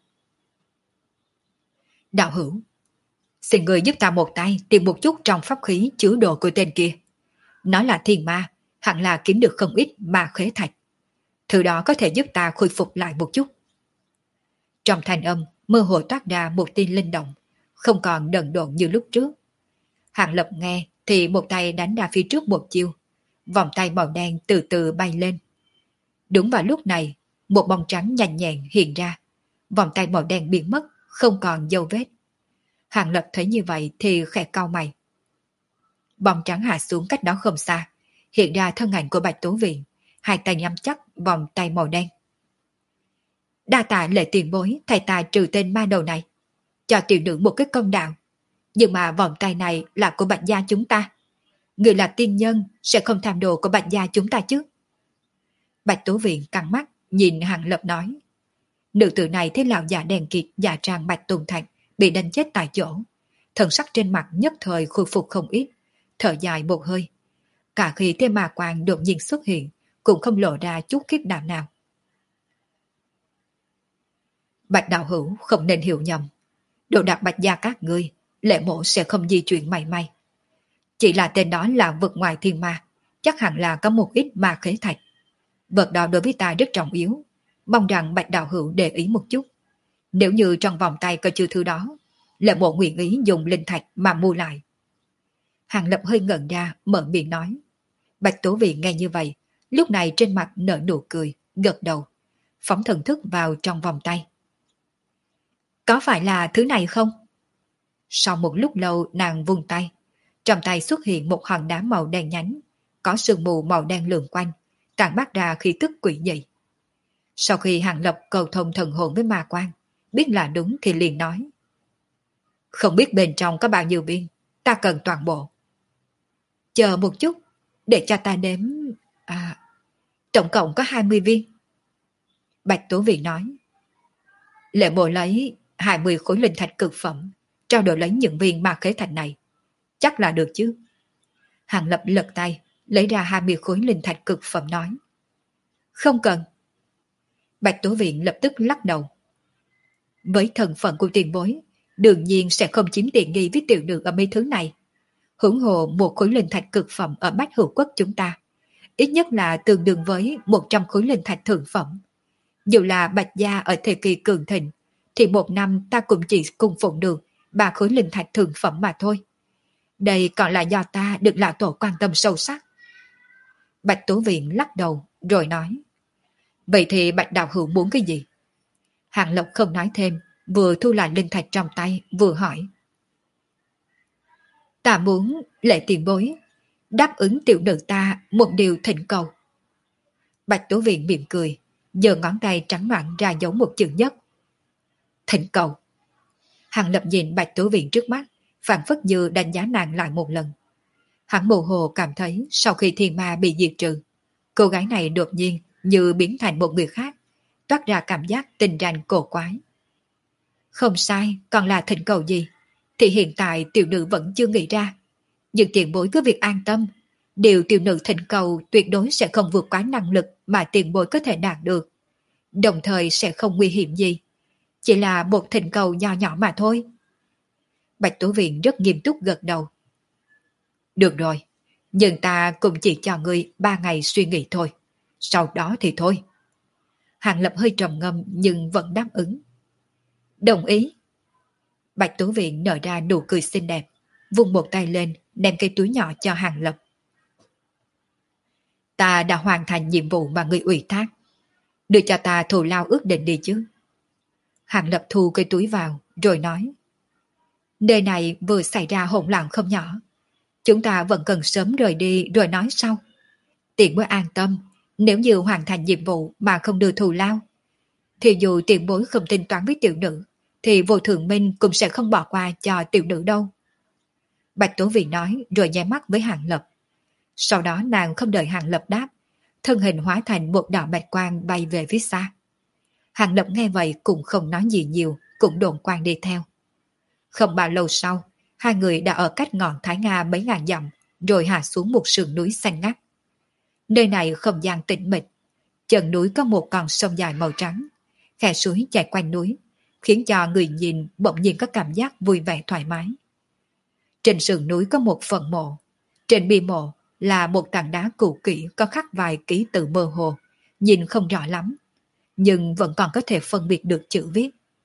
Đạo hữu, xin người giúp ta một tay tìm một chút trong pháp khí chứa đồ của tên kia. Nó là thiên ma, hẳn là kiếm được không ít ma khế thạch. Thứ đó có thể giúp ta khôi phục lại một chút. Trong thanh âm mơ hồ toát ra một tin linh động, không còn đần độn như lúc trước. Hàng Lập nghe thì một tay đánh ra phía trước một chiêu, vòng tay màu đen từ từ bay lên. Đúng vào lúc này, một bóng trắng nhanh nhẹn hiện ra, vòng tay màu đen biến mất, không còn dấu vết. Hàng Lập thấy như vậy thì khẽ cau mày. Bóng trắng hạ xuống cách đó không xa, hiện ra thân ảnh của Bạch Tố Viện, hai tay nhắm chắc vòng tay màu đen. Đa tạ Lệ tiền bối thầy ta trừ tên ma đầu này, cho tiểu nữ một cái công đạo. Nhưng mà vòng tay này là của Bạch gia chúng ta. Người là tiên nhân sẽ không tham đồ của Bạch gia chúng ta chứ? Bạch Tố Viện căng mắt nhìn Hàng Lập nói. Nữ tử này thấy lão già đèn kịt giả trang Bạch Tùng Thạch bị đánh chết tại chỗ, thần sắc trên mặt nhất thời khôi phục không ít, thở dài một hơi. Cả khi thế Ma Quang đột nhiên xuất hiện cũng không lộ ra chút khiếp đảm nào. Bạch đạo hữu không nên hiểu nhầm. Đồ đạc Bạch gia các ngươi, Lệ mộ sẽ không di chuyển mảy may. Chỉ là tên đó là vực ngoài thiên ma, chắc hẳn là có một ít ma khế thạch. Vật đó đối với ta rất trọng yếu, mong rằng Bạch đạo hữu để ý một chút. Nếu như trong vòng tay có chứa thứ đó, Lệ mộ nguyện ý dùng linh thạch mà mua lại. Hàng Lập hơi ngẩn ra, mở miệng nói. Bạch Tố Viện nghe như vậy, lúc này trên mặt nở nụ cười, gật đầu, phóng thần thức vào trong vòng tay. Có phải là thứ này không? Sau một lúc lâu nàng vung tay, Trong tay xuất hiện một hòn đá màu đen nhánh, có sương mù màu đen lượn quanh, tản mát ra khí tức quỷ dị. Sau khi Hàng Lập cầu thông thần hồn với ma quan, biết là đúng thì liền nói. Không biết bên trong có bao nhiêu viên, ta cần toàn bộ. Chờ một chút, để cho ta đếm. À, tổng cộng có 20 viên. Bạch Tố Viện nói. Lệ Mộ lấy 20 khối linh thạch cực phẩm, trao đổi lấy những viên ma khế thạch này. Chắc là được chứ. Hàng Lập lật tay, lấy ra 20 khối linh thạch cực phẩm nói. Không cần. Bạch Tố Viện lập tức lắc đầu. Với thân phận của tiền bối, đương nhiên sẽ không chiếm tiện nghi với tiểu nữ ở mấy thứ này. Hưởng hồ một khối linh thạch cực phẩm ở Bách Hữu Quốc chúng ta, ít nhất là tương đương với 100 khối linh thạch thượng phẩm. Dù là Bạch Gia ở thời kỳ cường thịnh, thì một năm ta cũng chỉ cung phụng được 3 khối linh thạch thượng phẩm mà thôi. Đây còn là do ta được lão tổ quan tâm sâu sắc. Bạch Tố Viện lắc đầu rồi nói. Vậy thì Bạch Đạo Hữu muốn cái gì? Hàng Lộc không nói thêm, vừa thu lại linh thạch trong tay, vừa hỏi. Ta muốn Lệ tiền bối đáp ứng tiểu nữ ta một điều thỉnh cầu. Bạch Tố Viện mỉm cười, giơ ngón tay trắng nõn ra giống một chữ nhất. Thỉnh cầu. Hàng Lập nhìn Bạch Tố Viện trước mắt, phảng phất như đánh giá nàng lại một lần. Hắn mồ hồ cảm thấy sau khi thiên ma bị diệt trừ, cô gái này đột nhiên như biến thành một người khác, toát ra cảm giác tình ranh cổ quái. Không sai, còn là thỉnh cầu gì thì hiện tại tiểu nữ vẫn chưa nghĩ ra. Nhưng tiền bối cứ việc an tâm, điều tiểu nữ thỉnh cầu tuyệt đối sẽ không vượt quá năng lực mà tiền bối có thể đạt được. Đồng thời sẽ không nguy hiểm gì. Chỉ là một thỉnh cầu nho nhỏ mà thôi. Bạch Tố Viện rất nghiêm túc gật đầu. Được rồi, nhưng ta cũng chỉ cho ngươi 3 ngày suy nghĩ thôi. Sau đó thì thôi. Hàng Lập hơi trầm ngâm nhưng vẫn đáp ứng. Đồng ý. Bạch Tố Viện nở ra nụ cười xinh đẹp, vung một tay lên đem cây túi nhỏ cho Hàng Lập. Ta đã hoàn thành nhiệm vụ mà ngươi ủy thác. Đưa cho ta thù lao ước định đi chứ. Hàng Lập thu cây túi vào rồi nói. Nơi này vừa xảy ra hỗn loạn không nhỏ. Chúng ta vẫn cần sớm rời đi rồi nói sau. Tiền bối an tâm, nếu như hoàn thành nhiệm vụ mà không đưa thù lao, thì dù tiền bối không tính toán với tiểu nữ, thì Vô Thượng Minh cũng sẽ không bỏ qua cho tiểu nữ đâu. Bạch Tố Viện nói rồi nháy mắt với Hàng Lập. Sau đó nàng không đợi Hàng Lập đáp, thân hình hóa thành một đạo bạch quang bay về phía xa. Hàng Lập nghe vậy cũng không nói gì nhiều, cũng độn quang đi theo. Không bao lâu sau, hai người đã ở cách ngọn Thái Nga mấy ngàn dặm, rồi hạ xuống một sườn núi xanh ngắt. Nơi này không gian tĩnh mịch, chân núi có một con sông dài màu trắng, khe suối chảy quanh núi, khiến cho người nhìn bỗng nhiên có cảm giác vui vẻ thoải mái. Trên sườn núi có một phần mộ, trên bia mộ là một tảng đá cũ kỹ có khắc vài ký tự mơ hồ, nhìn không rõ lắm, nhưng vẫn còn có thể phân biệt được chữ viết.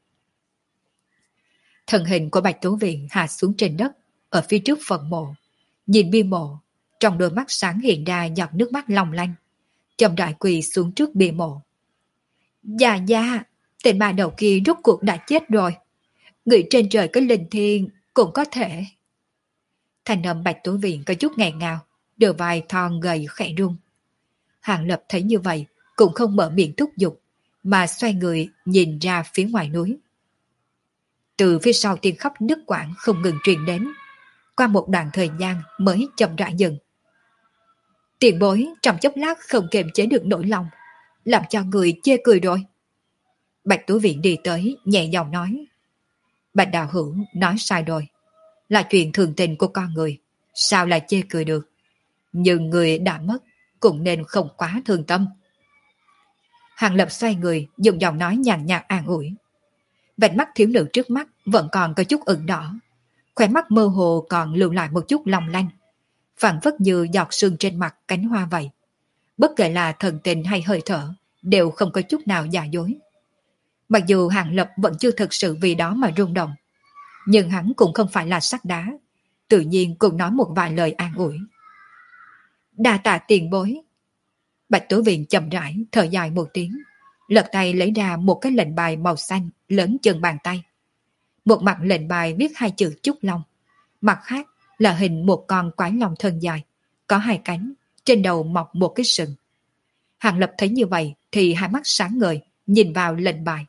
Thân hình của Bạch Tố Viện hạ xuống trên đất, ở phía trước phần mộ, nhìn bia mộ, trong đôi mắt sáng hiện ra giọt nước mắt long lanh, chậm rãi quỳ xuống trước bia mộ. Dạ dạ, tên ma đầu kia rốt cuộc đã chết rồi. Người trên trời có linh thiêng cũng có thể. Thành âm Bạch Tố Viện có chút nghẹn ngào, đôi vai thon gầy khẽ rung. Hàng Lập thấy như vậy, cũng không mở miệng thúc giục, mà xoay người nhìn ra phía ngoài núi. Từ phía sau tiếng khóc nức quãng không ngừng truyền đến, qua một đoạn thời gian mới chậm rãi dừng. Tiền bối trong chốc lát không kiềm chế được nỗi lòng, làm cho người chê cười rồi. Bạch Tố Viện đi tới, nhẹ giọng nói. Bạch Đạo Hữu nói sai rồi, là chuyện thường tình của con người, sao lại chê cười được. Nhưng người đã mất, cũng nên không quá thương tâm. Hàng Lập xoay người, dùng giọng nói nhàn nhạt an ủi. Vạch mắt thiếu nữ trước mắt vẫn còn có chút ửng đỏ, khóe mắt mơ hồ còn lưu lại một chút long lanh, phảng phất như giọt sương trên mặt cánh hoa vậy. Bất kể là thần tình hay hơi thở, đều không có chút nào giả dối. Mặc dù Hàng Lập vẫn chưa thực sự vì đó mà rung động, nhưng hắn cũng không phải là sắt đá, tự nhiên cũng nói một vài lời an ủi. Đa tạ tiền bối. Bạch Tố Viện chậm rãi thở dài một tiếng, lật tay lấy ra một cái lệnh bài màu xanh lớn chừng bàn tay. Một mặt lệnh bài viết hai chữ Trúc Long, mặt khác là hình một con quái long thân dài, có hai cánh, trên đầu mọc một cái sừng. Hàng Lập thấy như vậy thì hai mắt sáng ngời, nhìn vào lệnh bài.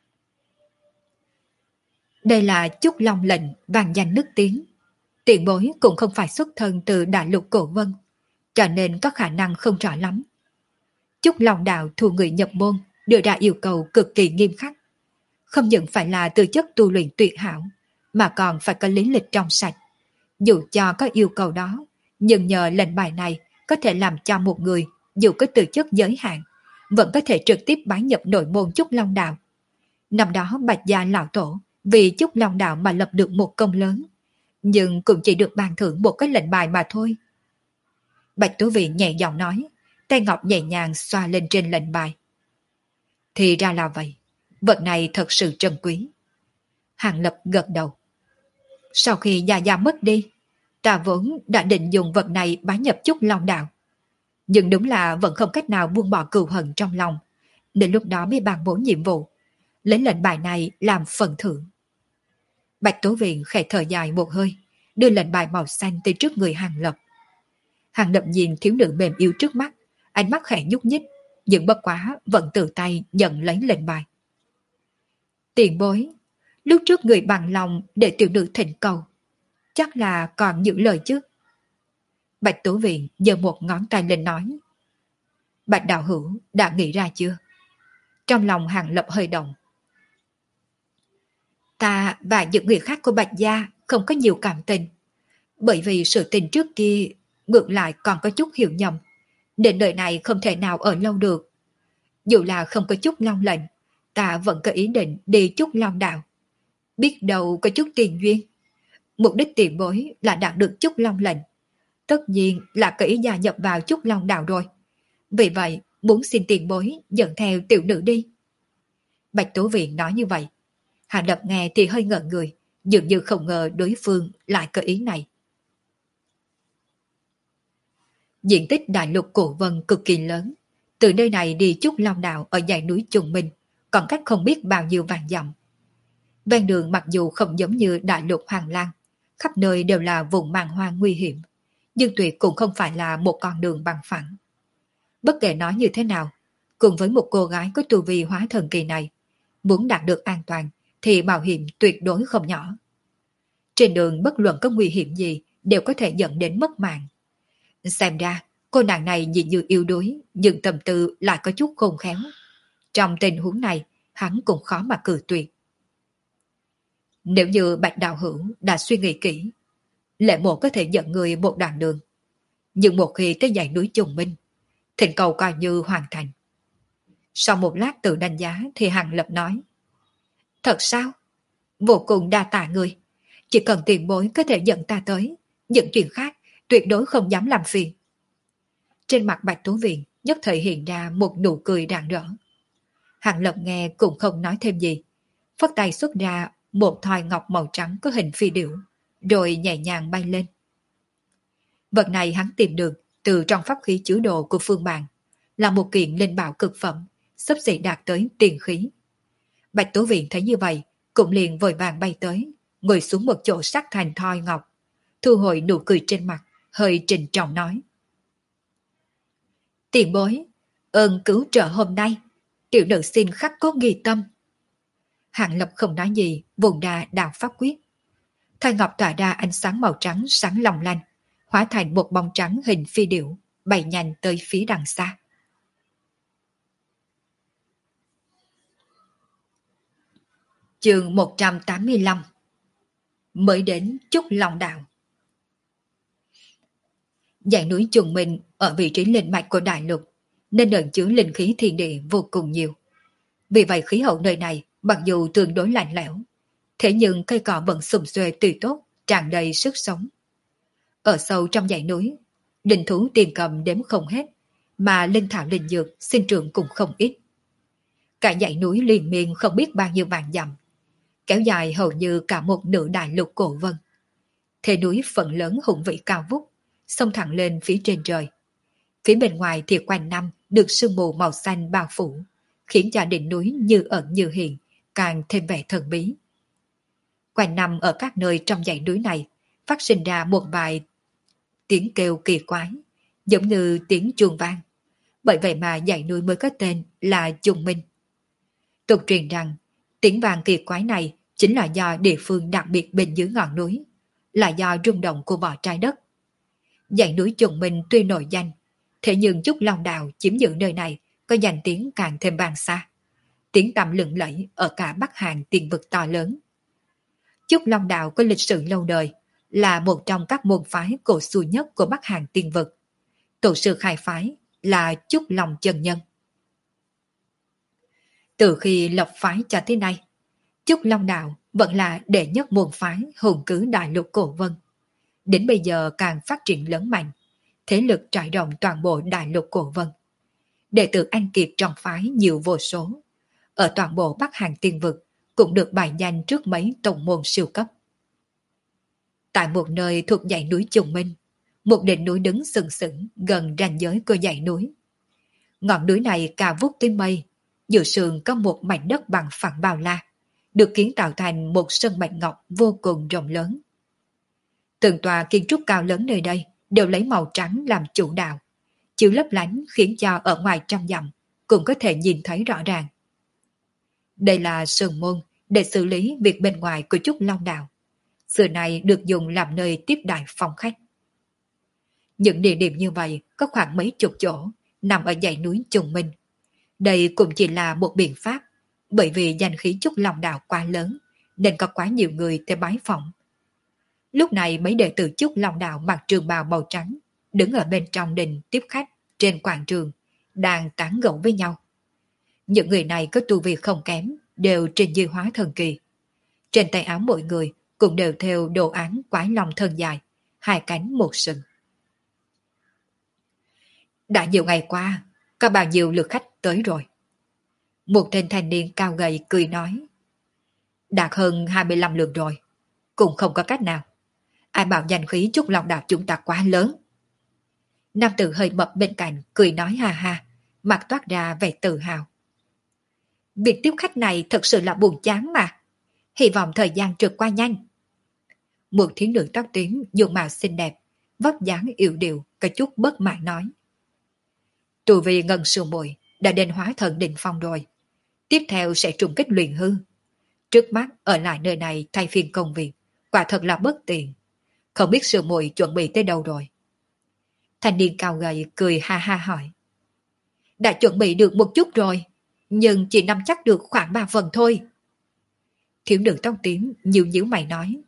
Đây là Chúc Long lệnh vàng danh nức tiếng. Tiền bối cũng không phải xuất thân từ đại lục cổ vân, cho nên có khả năng không rõ lắm. Chúc Long đạo thu người nhập môn đưa ra yêu cầu cực kỳ nghiêm khắc. Không những phải là tư chất tu luyện tuyệt hảo, mà còn phải có lý lịch trong sạch. Dù cho có yêu cầu đó, nhưng nhờ lệnh bài này có thể làm cho một người, dù có tư chất giới hạn, vẫn có thể trực tiếp bái nhập nội môn Chúc Long đạo. Năm đó Bạch Gia lão tổ vì Chúc Long đạo mà lập được một công lớn, nhưng cũng chỉ được ban thưởng một cái lệnh bài mà thôi. Bạch Tú Viện nhẹ giọng nói, tay ngọc nhẹ nhàng xoa lên trên lệnh bài. Thì ra là vậy, vật này thật sự trân quý. Hàng Lập gật đầu. Sau khi Gia Gia mất đi, ta vốn đã định dùng vật này bái nhập Chúc Long đạo. Nhưng đúng là vẫn không cách nào buông bỏ cừu hận trong lòng, đến lúc đó mới ban bố nhiệm vụ, lấy lệnh bài này làm phần thưởng. Bạch Tố Viện khẽ thở dài một hơi, đưa lệnh bài màu xanh tới trước người Hàng Lập. Hàng Lập nhìn thiếu nữ mềm yếu trước mắt, ánh mắt khẽ nhúc nhích, nhưng bất quá vẫn tự tay nhận lấy lệnh bài. Tiền bối, lúc trước người bằng lòng để tiểu nữ thỉnh cầu, chắc là còn những lời chứ. Bạch Tố Viện giơ một ngón tay lên nói. Bạch đạo hữu đã nghĩ ra chưa? Trong lòng Hàng Lập hơi động. Ta và những người khác của Bạch Gia không có nhiều cảm tình, bởi vì sự tình trước kia ngược lại còn có chút hiểu nhầm, nên đời này không thể nào ở lâu được. Dù là không có chút long lệnh, ta vẫn có ý định đi chút long đạo. Biết đâu có chút tiền duyên. Mục đích tiền bối là đạt được chút long lệnh, tất nhiên là có ý gia nhập vào chút long đạo rồi. Vì vậy muốn xin tiền bối dẫn theo tiểu nữ đi. Bạch Tố Viện nói như vậy. Hàng Lập nghe thì hơi ngỡ người, dường như không ngờ đối phương lại có ý này. Diện tích đại lục cổ vân cực kỳ lớn, từ nơi này đi chút long đạo ở dãy núi Trùng Minh, còn cách không biết bao nhiêu vạn dặm. Ven đường mặc dù không giống như đại lục Hoàng Lan, khắp nơi đều là vùng màn hoang nguy hiểm, nhưng tuyệt cũng không phải là một con đường bằng phẳng. Bất kể nói như thế nào, cùng với một cô gái có tu vi hóa thần kỳ này, muốn đạt được an toàn thì mạo hiểm tuyệt đối không nhỏ. Trên đường bất luận có nguy hiểm gì đều có thể dẫn đến mất mạng. Xem ra, cô nàng này nhìn như yếu đuối, nhưng tâm tư lại có chút khôn khéo. Trong tình huống này, hắn cũng khó mà cự tuyệt. Nếu như Bạch Đạo Hữu đã suy nghĩ kỹ, Lệ Mộ có thể dẫn người một đoạn đường. Nhưng một khi tới dãy núi Trùng Minh, thỉnh cầu coi như hoàn thành. Sau một lát tự đánh giá thì Hàng Lập nói. Thật sao? Vô cùng đa tạ người. Chỉ cần tiền bối có thể dẫn ta tới, những chuyện khác tuyệt đối không dám làm phiền. Trên mặt Bạch Tố Viện nhất thời hiện ra một nụ cười rạng rỡ. Hàng Lập nghe cũng không nói thêm gì, phất tay xuất ra một thỏi ngọc màu trắng có hình phi điểu, rồi nhẹ nhàng bay lên. Vật này hắn tìm được từ trong pháp khí chứa đồ của Phương Bàn, là một kiện linh bảo cực phẩm, xấp xỉ đạt tới tiền khí. Bạch Tố Viện thấy như vậy, cũng liền vội vàng bay tới, ngồi xuống một chỗ sắc thành thoi ngọc, thu hồi nụ cười trên mặt, hơi trịnh trọng nói. Tiền bối, ơn cứu trợ hôm nay, tiểu nữ xin khắc cốt ghi tâm. Hàng Lập không nói gì, vùng đà đạo pháp quyết. Thoi ngọc tỏa ra ánh sáng màu trắng sáng long lanh, hóa thành một bóng trắng hình phi điểu, bay nhanh tới phía đằng xa. Chương 185. Mới đến Chúc Long đạo. Dãy núi Trùng Minh ở vị trí linh mạch của đại lục, nên ẩn chứa linh khí thiên địa vô cùng nhiều. Vì vậy khí hậu nơi này mặc dù tương đối lạnh lẽo, thế nhưng cây cỏ vẫn sum xuê tươi tốt, tràn đầy sức sống. Ở sâu trong dãy núi, linh thú tiền cầm đếm không hết, mà linh thảo linh dược sinh trưởng cũng không ít. Cả dãy núi liên miên không biết bao nhiêu vạn dặm, kéo dài hầu như cả một nửa đại lục cổ vân. Thế núi phần lớn hùng vĩ cao vút, xông thẳng lên phía trên trời. Phía bên ngoài thì quanh năm được sương mù màu xanh bao phủ, khiến cho đỉnh núi như ẩn như hiện, càng thêm vẻ thần bí. Quanh năm ở các nơi trong dãy núi này, phát sinh ra một vài tiếng kêu kỳ quái, giống như tiếng chuông vang. Bởi vậy mà dãy núi mới có tên là Trùng Minh. Tục truyền rằng, tiếng vang kỳ quái này chính là do địa phương đặc biệt bên dưới ngọn núi, là do rung động của vỏ trái đất. Dãy núi Trùng Minh tuy nổi danh, thế nhưng Trúc Long Đào chiếm giữ nơi này có danh tiếng càng thêm vang xa. Tiếng tăm lừng lẫy ở cả Bắc Hàn tiền vực to lớn. Trúc Long Đạo có lịch sử lâu đời, là một trong các môn phái cổ xưa nhất của Bắc Hàn tiền vực. Tổ sư khai phái là Trúc Long Chân Nhân. Từ khi lập phái cho tới nay, Trúc Long Đạo vẫn là đệ nhất môn phái hùng cứ đại lục cổ vân. Đến bây giờ càng phát triển lớn mạnh, thế lực trải rộng toàn bộ đại lục cổ vân. Đệ tử anh kiệt trong phái nhiều vô số. Ở toàn bộ Bắc Hàn tiên vực cũng được bài danh trước mấy tổng môn siêu cấp. Tại một nơi thuộc dãy núi Trùng Minh, một đỉnh núi đứng sừng sững gần ranh giới của dãy núi. Ngọn núi này cao vút tới mây, giữa sườn có một mảnh đất bằng phẳng bao la, được kiến tạo thành một sân bạch ngọc vô cùng rộng lớn. Từng tòa kiến trúc cao lớn nơi đây đều lấy màu trắng làm chủ đạo, chiếu lấp lánh khiến cho ở ngoài trăm dặm cũng có thể nhìn thấy rõ ràng. Đây là sơn môn để xử lý việc bên ngoài của Trúc Long Đạo. Xưa này được dùng làm nơi tiếp đại phòng khách. Những địa điểm như vậy có khoảng mấy chục chỗ nằm ở dãy núi Trùng Minh. Đây cũng chỉ là một biện pháp, bởi vì danh khí Trúc Long Đạo quá lớn nên có quá nhiều người tới bái phỏng. Lúc này mấy đệ tử Trúc Long Đạo mặc trường bào màu trắng đứng ở bên trong đình tiếp khách trên quảng trường, đang tán gẫu với nhau. Những người này có tu vi không kém, đều trình di hóa thần kỳ. Trên tay áo mỗi người cũng đều theo đồ án quái long thân dài, hai cánh một sừng. Đã nhiều ngày qua, có bao nhiêu lượt khách tới rồi? Một tên thanh niên cao gầy cười nói. Đạt hơn 25 lượt rồi, cũng không có cách nào. Ai bảo danh khí Trúc Long Đạo chúng ta quá lớn. Nam tử hơi mập bên cạnh cười nói ha ha, mặt toát ra vẻ tự hào. Việc tiếp khách này thật sự là buồn chán mà. Hy vọng thời gian trượt qua nhanh. Một thiếu nữ tóc tím dùng mạo xinh đẹp, vóc dáng yểu điệu, có chút bất mãn nói. Tu vi Ngân Sư muội đã đến hóa thần đỉnh phong rồi. Tiếp theo sẽ trùng kích luyện hư. Trước mắt ở lại nơi này thay phiên công việc, quả thật là bất tiện. Không biết sư muội chuẩn bị tới đâu rồi? Thanh niên cao gầy cười ha ha hỏi. Đã chuẩn bị được một chút rồi, nhưng chỉ nắm chắc được khoảng 3 phần thôi. Thiếu nữ tóc tím nhíu mày nói.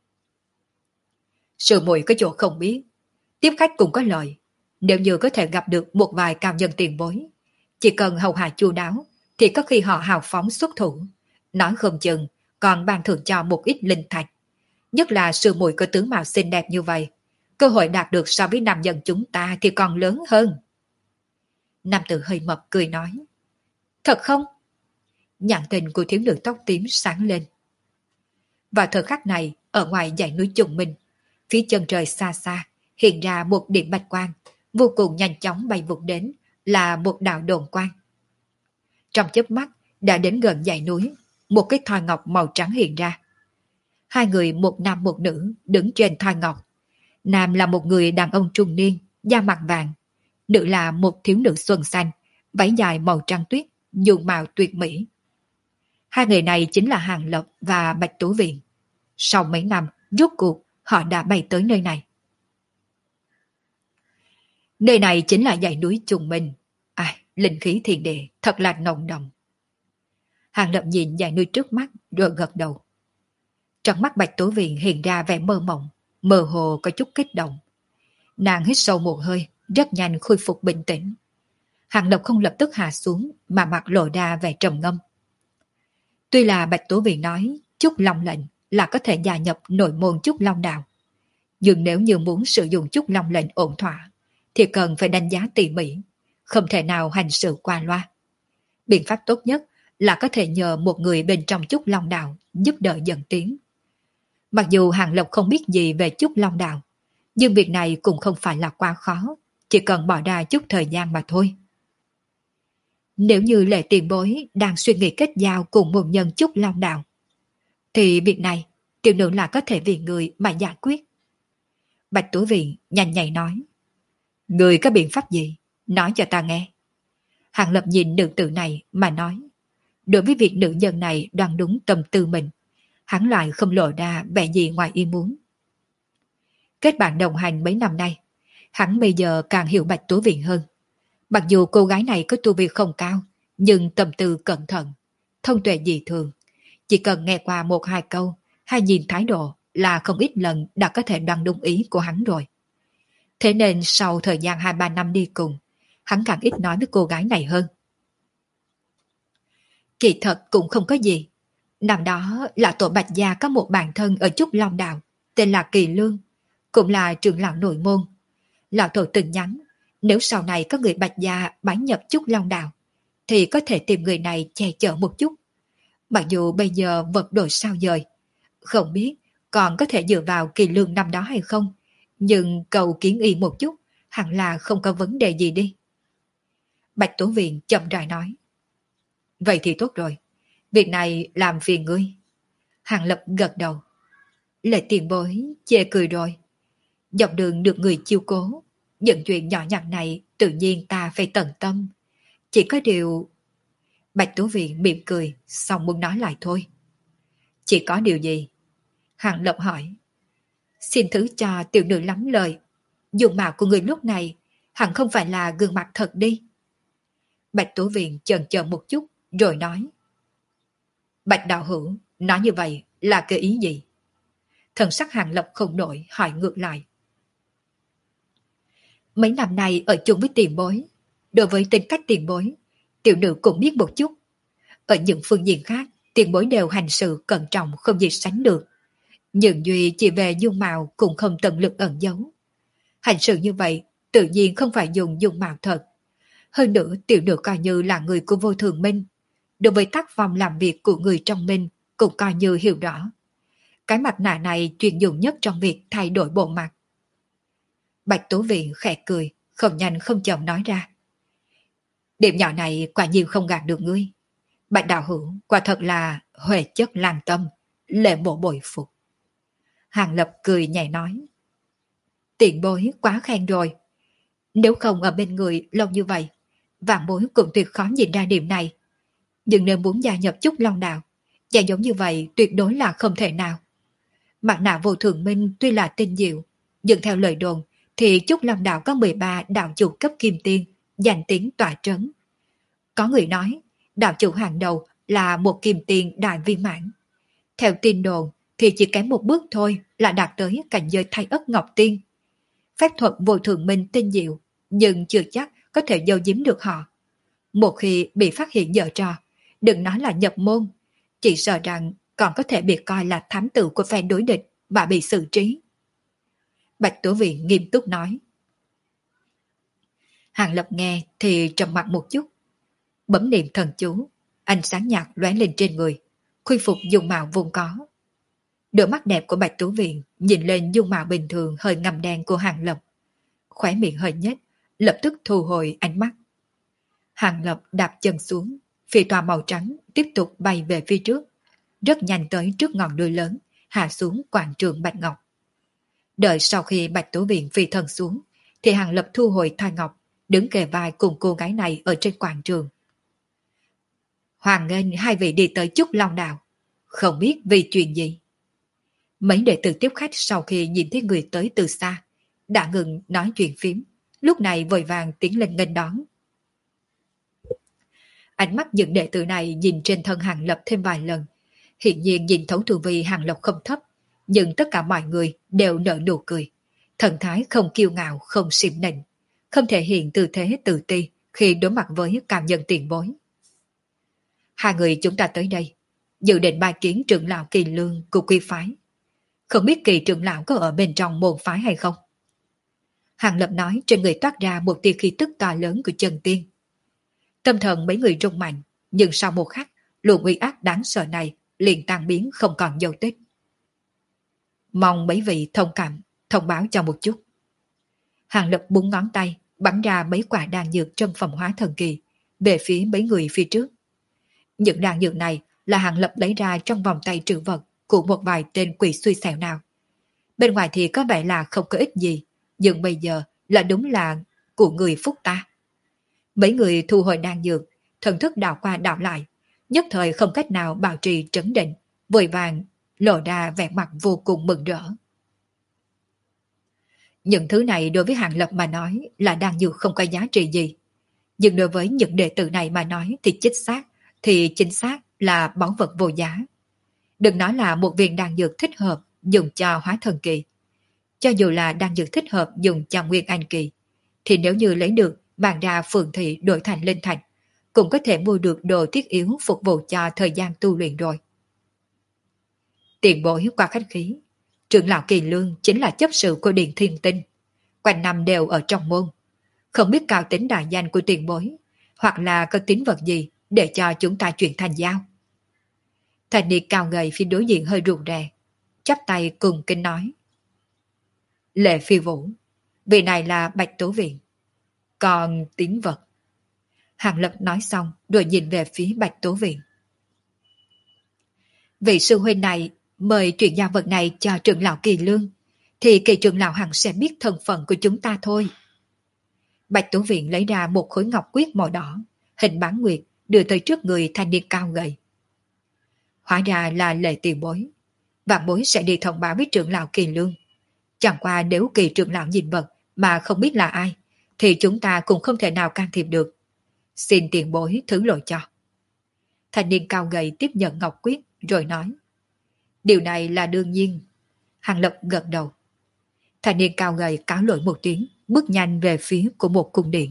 Sư muội có chỗ không biết, tiếp khách cũng có lợi. Nếu như có thể gặp được một vài cao nhân tiền bối, chỉ cần hầu hạ chu đáo, thì có khi họ hào phóng xuất thủ. Nói không chừng còn ban thưởng cho một ít linh thạch. Nhất là sư muội có tướng mạo xinh đẹp như vậy, cơ hội đạt được so với nam nhân chúng ta thì còn lớn hơn. Nam tử hơi mập cười nói. Thật không? Nhãn tình của thiếu nữ tóc tím sáng lên. Vào thời khắc này, ở ngoài dãy núi Trùng Minh, phía chân trời xa xa hiện ra một điểm bạch quang, vô cùng nhanh chóng bay vụt đến, là một đạo đồn quang. Trong chớp mắt đã đến gần dãy núi, một cái thoi ngọc màu trắng hiện ra. Hai người, một nam một nữ, đứng trên thoi ngọc. Nam là một người đàn ông trung niên, da mặt vàng. Nữ là một thiếu nữ xuân xanh, váy dài màu trắng tuyết, dùng mạo tuyệt mỹ. Hai người này chính là Hàng Lập và Bạch Tú Viện. Sau mấy năm, rốt cuộc họ đã bay tới nơi này. Nơi này chính là dãy núi Trùng Minh. Linh khí thiên địa thật là nồng đậm. Hàng Lập nhìn dãy núi trước mắt rồi gật đầu. Trong mắt Bạch Tú Viện hiện ra vẻ mơ mộng, mơ hồ có chút kích động. Nàng hít sâu một hơi, rất nhanh khôi phục bình tĩnh. Hàng Lập không lập tức hạ xuống mà mặt lộ ra vẻ trầm ngâm. Tuy là Bạch Tú Viện nói Trúc Long lệnh là có thể gia nhập nội môn Trúc Long Đạo, nhưng nếu như muốn sử dụng Trúc Long lệnh ổn thỏa thì cần phải đánh giá tỉ mỉ, không thể nào hành sự qua loa. Biện pháp tốt nhất là có thể nhờ một người bên trong Trúc Long Đạo giúp đỡ dẫn tiến. Mặc dù Hàng Lập không biết gì về Trúc Long Đạo, nhưng việc này cũng không phải là quá khó, chỉ cần bỏ ra chút thời gian mà thôi. Nếu như Lệ tiền bối đang suy nghĩ kết giao cùng một nhân Trúc Long Đạo, thì việc này tiểu nữ là có thể vì người mà giải quyết. Bạch Tú Viện nhanh nhạy nói. Người có biện pháp gì? Nói cho ta nghe. Hàng Lập nhìn nữ tử này mà nói. Đối với việc nữ nhân này đoán đúng tâm tư mình, hắn lại không lộ ra vẻ gì ngoài ý muốn. Kết bạn đồng hành mấy năm nay, hắn bây giờ càng hiểu Bạch Tú Viện hơn. Mặc dù cô gái này có tu vi không cao, nhưng tâm tư cẩn thận, thông tuệ dị thường. Chỉ cần nghe qua một hai câu, hay nhìn thái độ là không ít lần đã có thể đoán đúng ý của hắn rồi. Thế nên sau thời gian 2-3 năm đi cùng, hắn càng ít nói với cô gái này hơn. Kỳ thật cũng không có gì. Năm đó là tổ Bạch Gia có một bạn thân ở Trúc Long Đạo, tên là Kỳ Lương, cũng là trưởng lão nội môn. Lão tổ từng nhắn, nếu sau này có người Bạch Gia bái nhập Trúc Long Đạo, thì có thể tìm người này che chở một chút. Mặc dù bây giờ vật đổi sao dời, không biết còn có thể dựa vào Kỳ Lương năm đó hay không, nhưng cầu kiến y một chút, hẳn là không có vấn đề gì đi. Bạch Tố Viện chậm rãi nói. Vậy thì tốt rồi, việc này làm phiền ngươi. Hàng Lập gật đầu. Lệ tiền bối chê cười rồi. Dọc đường được người chiêu cố, những chuyện nhỏ nhặt này tự nhiên ta phải tận tâm. Chỉ có điều... Bạch Tố Viện mỉm cười, xong muốn nói lại thôi. Chỉ có điều gì? Hàng Lập hỏi. Xin thứ cho tiểu nữ lắm lời. Dùng mạo của người lúc này hẳn không phải là gương mặt thật đi. Bạch Tố Viện chần chờ một chút rồi nói. Bạch đạo hữu nói như vậy là cái ý gì? Thần sắc Hàng Lập không nổi hỏi ngược lại. Mấy năm nay ở chung với tiền bối, đối với tính cách tiền bối, tiểu nữ cũng biết một chút. Ở những phương diện khác, tiền bối đều hành sự cẩn trọng không gì sánh được. Nhưng duy chỉ về dung mạo cũng không tận lực ẩn giấu. Hành sự như vậy, tự nhiên không phải dùng dung mạo thật. Hơn nữa tiểu nữ coi như là người của Vô Thường Minh. Đối với tác phong làm việc của người trong Minh cũng coi như hiểu rõ. Cái mặt nạ này chuyên dụng nhất trong việc thay đổi bộ mặt. Bạch Tố Viện khẽ cười, không nhanh không chậm nói ra. Điểm nhỏ này quả nhiên không gạt được ngươi. Bạch đạo hữu quả thật là huệ chất lan tâm, lệ bộ bội phục. Hàng Lập cười nhảy nói. Tiện bối quá khen rồi. Nếu không ở bên người lâu như vậy, vạn bối cũng tuyệt khó nhìn ra điểm này. Nhưng nếu muốn gia nhập Trúc Long Đạo, và giống như vậy tuyệt đối là không thể nào. Mặt nạ Vô Thường Minh tuy là tinh diệu, nhưng theo lời đồn thì Trúc Long Đạo có 13 đạo chủ cấp kim tiên, danh tiếng tỏa trấn. Có người nói, đạo chủ hàng đầu là một kim tiên đại viên mãn. Theo tin đồn thì chỉ kém một bước thôi là đạt tới cảnh giới Thái Ất Ngọc Tiên. Phép thuật Vô Thường Minh tinh diệu, nhưng chưa chắc có thể giấu giếm được họ. Một khi bị phát hiện dở trò, đừng nói là nhập môn, chỉ sợ rằng còn có thể bị coi là thám tử của phe đối địch và bị xử trí. Bạch Tố Viện nghiêm túc nói. Hàng Lập nghe thì trầm mặt một chút. Bấm niệm thần chú, ánh sáng nhạt lóe lên trên người, khôi phục dung mạo vốn có. Đôi mắt đẹp của Bạch Tố Viện nhìn lên dung mạo bình thường hơi ngăm đen của Hàng Lập. Khóe miệng hơi nhếch, lập tức thu hồi ánh mắt. Hàng Lập đạp chân xuống, phi toa màu trắng tiếp tục bay về phía trước, rất nhanh tới trước ngọn núi lớn, hạ xuống quảng trường Bạch Ngọc. Đợi sau khi Bạch Tố Viện phi thân xuống, thì Hàng Lập thu hồi thai ngọc, đứng kề vai cùng cô gái này ở trên quảng trường. Hoàng nghênh hai vị đi tới Trúc Long Đạo, không biết vì chuyện gì. Mấy đệ tử tiếp khách sau khi nhìn thấy người tới từ xa, đã ngừng nói chuyện phím, lúc này vội vàng tiến lên nghênh đón. Ánh mắt những đệ tử này nhìn trên thân Hàng Lập thêm vài lần, hiện nhiên nhìn thấu tu vi Hàng Lập không thấp, nhưng tất cả mọi người đều nở nụ cười, thần thái không kiêu ngạo không xiêm nịnh, không thể hiện tư thế tự ti khi đối mặt với cao nhân tiền bối. Hai người chúng ta tới đây, dự định bài kiến trưởng lão Kỳ Lương của Quy phái. Không biết Kỳ trưởng lão có ở bên trong môn phái hay không? Hàng Lập nói trên người toát ra một tia khí tức to lớn của chân tiên. Tâm thần mấy người rung mạnh, nhưng sau một khắc, luồng uy ác đáng sợ này liền tan biến không còn dấu tích. Mong mấy vị thông cảm, thông báo cho một chút. Hàng Lập búng ngón tay, bắn ra mấy quả đan dược trong phẩm hóa thần kỳ, về phía mấy người phía trước. Những đan dược này là Hàng Lập lấy ra trong vòng tay trữ vật của một vài tên quỷ xui xẻo nào. Bên ngoài thì có vẻ là không có ích gì, nhưng bây giờ là đúng là của người phúc ta. Mấy người thu hồi đan dược, thần thức đảo qua đảo lại, nhất thời không cách nào bảo trì trấn định, vội vàng lộ ra vẻ mặt vô cùng mừng rỡ. Những thứ này đối với Hàng Lập mà nói là đan dược không có giá trị gì, nhưng đối với những đệ tử này mà nói thì chính xác là báu vật vô giá. Đừng nói là một viên đan dược thích hợp dùng cho hóa thần kỳ, cho dù là đan dược thích hợp dùng cho nguyên anh kỳ, thì nếu như lấy được bàn ra phường thị đổi thành linh thạch, cũng có thể mua được đồ thiết yếu phục vụ cho thời gian tu luyện rồi. Tiền bối qua khách khí, trưởng lão Kỳ Lương chính là chấp sự của Điện Thiên Tinh, quanh năm đều ở trong môn, không biết cao tính đại danh của tiền bối, hoặc là có tín vật gì để cho chúng ta chuyển thành giao. Thành niên cao gầy phía đối diện hơi rụt rè, chắp tay cùng kính nói. Lệ Phi Vũ, vị này là Bạch Tố Viện, còn tín vật. Hàng Lập nói xong rồi nhìn về phía Bạch Tố Viện. Vị sư huynh này mời chuyện giao vật này cho trưởng lão Kỳ Lương, thì Kỳ trưởng lão hẳn sẽ biết thân phận của chúng ta thôi. Bạch Tố Viện lấy ra một khối ngọc quyết màu đỏ, hình bán nguyệt, đưa tới trước người thanh niên cao gầy. Hóa ra là Lệ tiền bối, vạn bối sẽ đi thông báo với trưởng lão Kỳ Lương. Chẳng qua nếu Kỳ trưởng lão nhìn vật mà không biết là ai, thì chúng ta cũng không thể nào can thiệp được. Xin tiền bối thứ lỗi cho. Thanh niên cao gầy tiếp nhận ngọc quyết rồi nói. Điều này là đương nhiên. Hàng Lập gật đầu. Thanh niên cao gầy cáo lỗi một tiếng, bước nhanh về phía của một cung điện.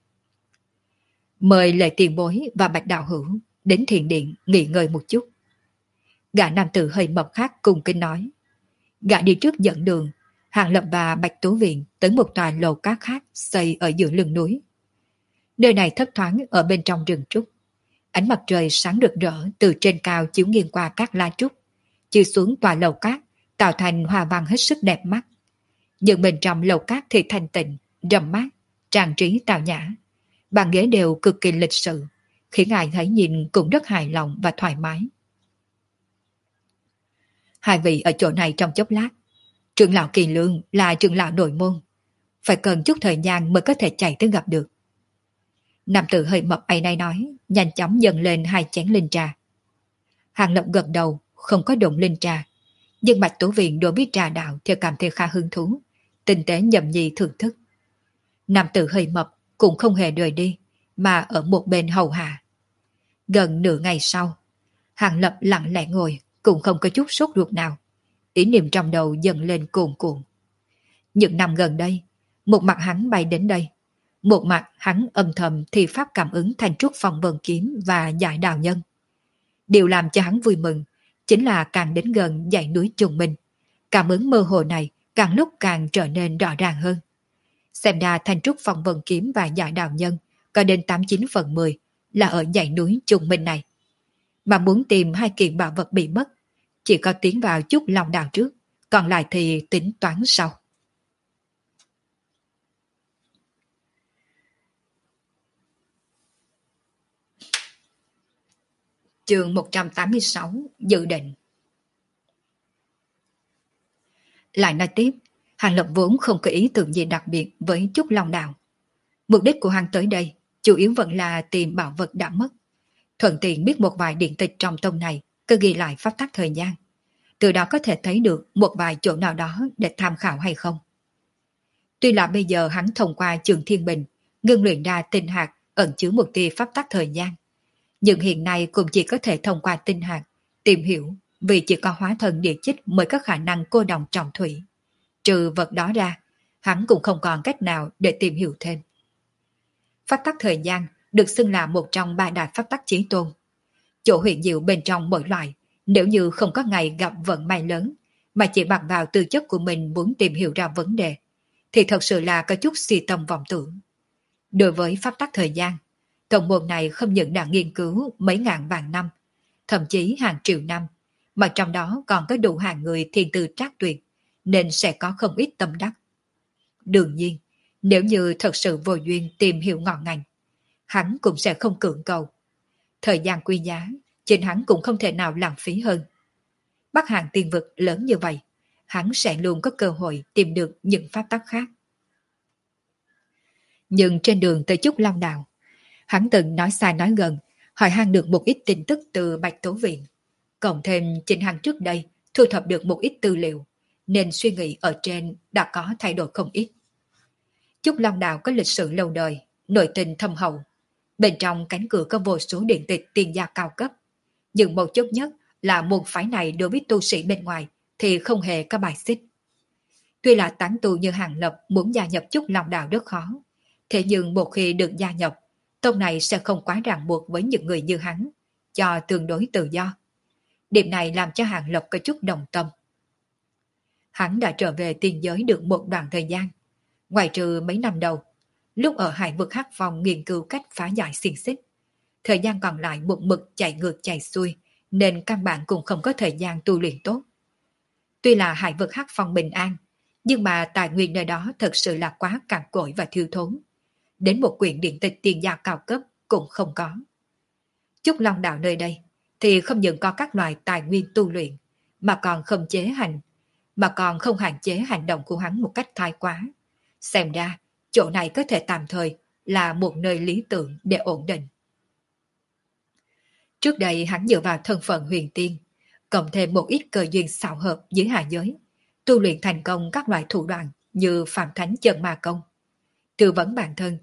Mời Lệ tiền bối và Bạch đạo hữu đến thiền điện nghỉ ngơi một chút. Gã nam tử hơi mập khác cùng kinh nói. Gã đi trước dẫn đường, Hàng Lập và Bạch Tố Viện tới một tòa lầu cát khác xây ở giữa lưng núi. Nơi này thấp thoáng ở bên trong rừng trúc. Ánh mặt trời sáng rực rỡ từ trên cao chiếu nghiêng qua các lá trúc, chiếu xuống tòa lầu cát, tạo thành hoa văn hết sức đẹp mắt. Nhưng bên trong lầu cát thì thanh tịnh, râm mát, trang trí tào nhã. Bàn ghế đều cực kỳ lịch sự, khiến ai thấy nhìn cũng rất hài lòng và thoải mái. Hai vị ở chỗ này trong chốc lát. Trưởng lão Kỳ Lương là trưởng lão nội môn, phải cần chút thời gian mới có thể chạy tới gặp được. Nam tử hơi mập ấy nay nói, nhanh chóng dâng lên 2 chén linh trà. Hàng Lập gật đầu, không có đụng linh trà, nhưng Bạch Tố Viện đối với trà đạo thì cảm thấy khá hứng thú, tinh tế nhầm nhi thưởng thức. Nam tử hơi mập cũng không hề rời đi, mà ở một bên hầu hạ. Gần nửa ngày sau, Hàng Lập lặng lẽ ngồi, cũng không có chút sốt ruột nào. Ý niệm trong đầu dần lên cuồn cuộn. Những năm gần đây, một mặt hắn bay đến đây, một mặt hắn âm thầm thi pháp cảm ứng thanh trúc phong vân kiếm và giải đào nhân. Điều làm cho hắn vui mừng chính là càng đến gần dãy núi Trùng Minh, cảm ứng mơ hồ này càng lúc càng trở nên rõ ràng hơn. Xem ra thanh trúc phong vân kiếm và giải đào nhân có đến 89/10 là ở dãy núi Trùng Minh này. Mà muốn tìm 2 kiện bảo vật bị mất, chỉ có tiến vào chút lòng đào trước, còn lại thì tính toán sau. Chương 186 dự định. Lại nói tiếp, Hàng Lập vốn không có ý tưởng gì đặc biệt với chút lòng đào. Mục đích của hắn tới đây chủ yếu vẫn là tìm bảo vật đã mất, thuận tiện biết một vài điện tịch trong tông này có ghi lại pháp tắc thời gian, từ đó có thể thấy được một vài chỗ nào đó để tham khảo hay không. Tuy là bây giờ hắn thông qua Trường Thiên Bình ngưng luyện ra tinh hạt ẩn chứa một tia pháp tắc thời gian, nhưng hiện nay cũng chỉ có thể thông qua tinh hạt tìm hiểu, vì chỉ có hóa thần địa chích mới có khả năng cô đồng trọng thủy. Trừ vật đó ra, hắn cũng không còn cách nào để tìm hiểu thêm. Pháp tắc thời gian được xưng là một trong 3 đại pháp tắc chí tôn. Chỗ huyền diệu bên trong mỗi loại, nếu như không có ngày gặp vận may lớn, mà chỉ bằng vào tư chất của mình muốn tìm hiểu ra vấn đề, thì thật sự là có chút si tâm vọng tưởng. Đối với pháp tắc thời gian, tổng môn này không những đã nghiên cứu mấy ngàn vạn năm, thậm chí hàng triệu năm, mà trong đó còn có đủ hàng người thiên tư trác tuyệt, nên sẽ có không ít tâm đắc. Đương nhiên, nếu như thật sự vô duyên tìm hiểu ngọn ngành, hắn cũng sẽ không cưỡng cầu. Thời gian quý giá, chính hắn cũng không thể nào lãng phí hơn. Bắc Hàng tiên vực lớn như vậy, hắn sẽ luôn có cơ hội tìm được những pháp tắc khác. Nhưng trên đường tới Trúc Long Đào, hắn từng nói xa nói gần, hỏi han được một ít tin tức từ Bạch Tố Viện. Cộng thêm chính hắn trước đây thu thập được một ít tư liệu, nên suy nghĩ ở trên đã có thay đổi không ít. Trúc Long Đào có lịch sử lâu đời, nội tình thâm hậu. Bên trong cánh cửa có vô số điện tịch tiền gia cao cấp. Nhưng một chút nhất là môn phái này đối với tu sĩ bên ngoài thì không hề có bài xích. Tuy là tán tu như Hàng Lập muốn gia nhập Trúc Long Đào rất khó, thế nhưng một khi được gia nhập, tông này sẽ không quá ràng buộc với những người như hắn, cho tương đối tự do. Điểm này làm cho Hàng Lập có chút đồng tâm. Hắn đã trở về tiên giới được một đoạn thời gian. Ngoài trừ mấy năm đầu, lúc ở hải vực Hắc Phong nghiên cứu cách phá giải xiềng xích, thời gian còn lại một mực chạy ngược chạy xuôi, nên căn bản cũng không có thời gian tu luyện tốt. Tuy là hải vực Hắc Phong bình an, nhưng mà tài nguyên nơi đó thật sự là quá cằn cỗi và thiếu thốn. Đến một quyển điện tịch tiền gia cao cấp cũng không có. Trúc Long Đạo nơi đây thì không những có các loại tài nguyên tu luyện, mà còn không hạn chế hành động của hắn một cách thái quá. Xem ra, chỗ này có thể tạm thời là một nơi lý tưởng để ổn định. Trước đây hắn dựa vào thân phận huyền tiên, cộng thêm một ít cơ duyên xảo hợp dưới hạ giới, tu luyện thành công các loại thủ đoạn như Phạm Thánh Chân Ma Công. Tư vấn bản thân,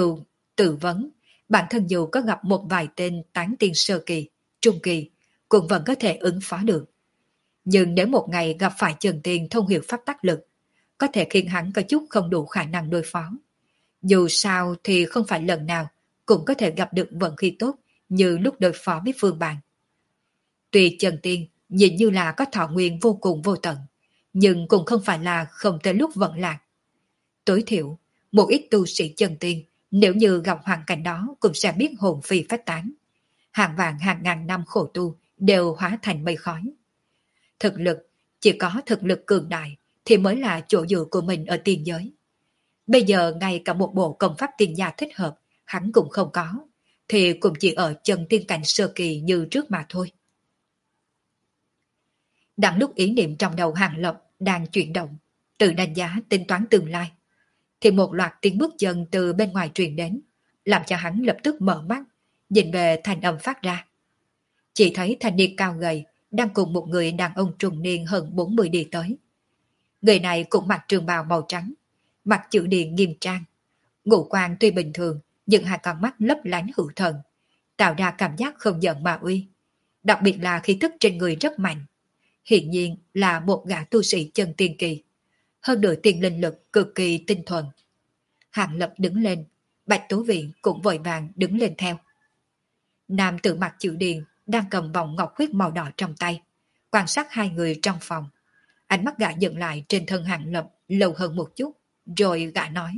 bản thân dù có gặp một vài tên tán tiên sơ kỳ, trung kỳ, cũng vẫn có thể ứng phó được. Nhưng nếu một ngày gặp phải chân tiên thông hiểu pháp tắc lực, có thể khiến hắn có chút không đủ khả năng đối phó. Dù sao thì không phải lần nào cũng có thể gặp được vận khí tốt như lúc đối phó với Phương Bàn. Tuy chân tiên nhìn như là có thọ nguyên vô cùng vô tận, nhưng cũng không phải là không tới lúc vận lạc. Tối thiểu, một ít tu sĩ chân tiên nếu như gặp hoàn cảnh đó cũng sẽ biết hồn phi phách tán. Hàng vạn hàng ngàn năm khổ tu đều hóa thành mây khói. Thực lực, chỉ có thực lực cường đại thì mới là chỗ dựa của mình ở tiên giới. Bây giờ ngay cả một bộ công pháp tiên gia thích hợp hắn cũng không có, thì cũng chỉ ở chân tiên cảnh sơ kỳ như trước mà thôi. Đang lúc ý niệm trong đầu Hàng Lập đang chuyển động, tự đánh giá tính toán tương lai, thì một loạt tiếng bước chân từ bên ngoài truyền đến, làm cho hắn lập tức mở mắt, nhìn về thanh âm phát ra. Chỉ thấy thanh niên cao gầy đang cùng một người đàn ông trung niên hơn 40 đi tới. Người này cũng mặc trường bào màu trắng, mặt chữ điền nghiêm trang. Ngũ quan tuy bình thường, nhưng hai con mắt lấp lánh hữu thần, tạo ra cảm giác không giận mà uy. Đặc biệt là khí tức trên người rất mạnh. Hiển nhiên là một gã tu sĩ chân tiên kỳ. Hơn nữa tiền linh lực cực kỳ tinh thuần. Hàng Lập đứng lên, Bạch Tố Viện cũng vội vàng đứng lên theo. Nam tử mặt chữ điền đang cầm vòng ngọc huyết màu đỏ trong tay, quan sát hai người trong phòng. Ánh mắt gã dừng lại trên thân Hàng Lập lâu hơn một chút, rồi gã nói.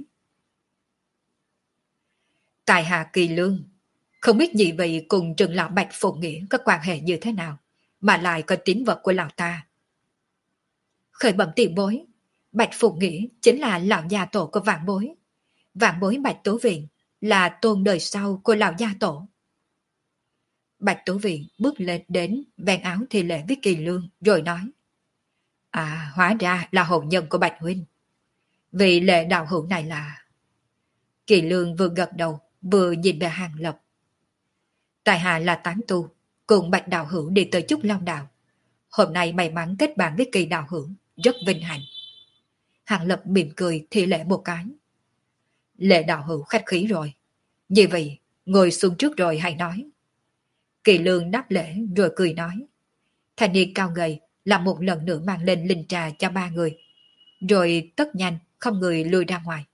Tài hạ kỳ lương, không biết nhị vị cùng trưởng lão Bạch Phổ Nghĩa có quan hệ như thế nào, mà lại có tín vật của lão ta. Khởi bẩm tiền bối, Bạch Phổ Nghĩa chính là lão gia tổ của vạn bối. Vạn bối Bạch Tố Viện là tôn đời sau của lão gia tổ. Bạch Tố Viện bước lên đến vén áo thi lễ với Kỳ Lương rồi nói. À, hóa ra là hậu nhân của Bạch Huynh. Vị lệ đạo hữu này là... Kỳ Lương vừa gật đầu vừa nhìn về Hàng Lập. Tài hạ là tán tu, cùng Bạch đạo hữu đi tới Trúc Long Đạo. Hôm nay may mắn kết bạn với Kỳ đạo hữu, rất vinh hạnh. Hàng Lập mỉm cười thi lễ một cái. Lệ đạo hữu khách khí rồi. Như vậy, ngồi xuống trước rồi hãy nói. Kỳ Lương đáp lễ rồi cười nói. Thanh niên cao gầy làm một lần nữa mang lên linh trà cho ba người. Rồi tất nhanh không người lui ra ngoài.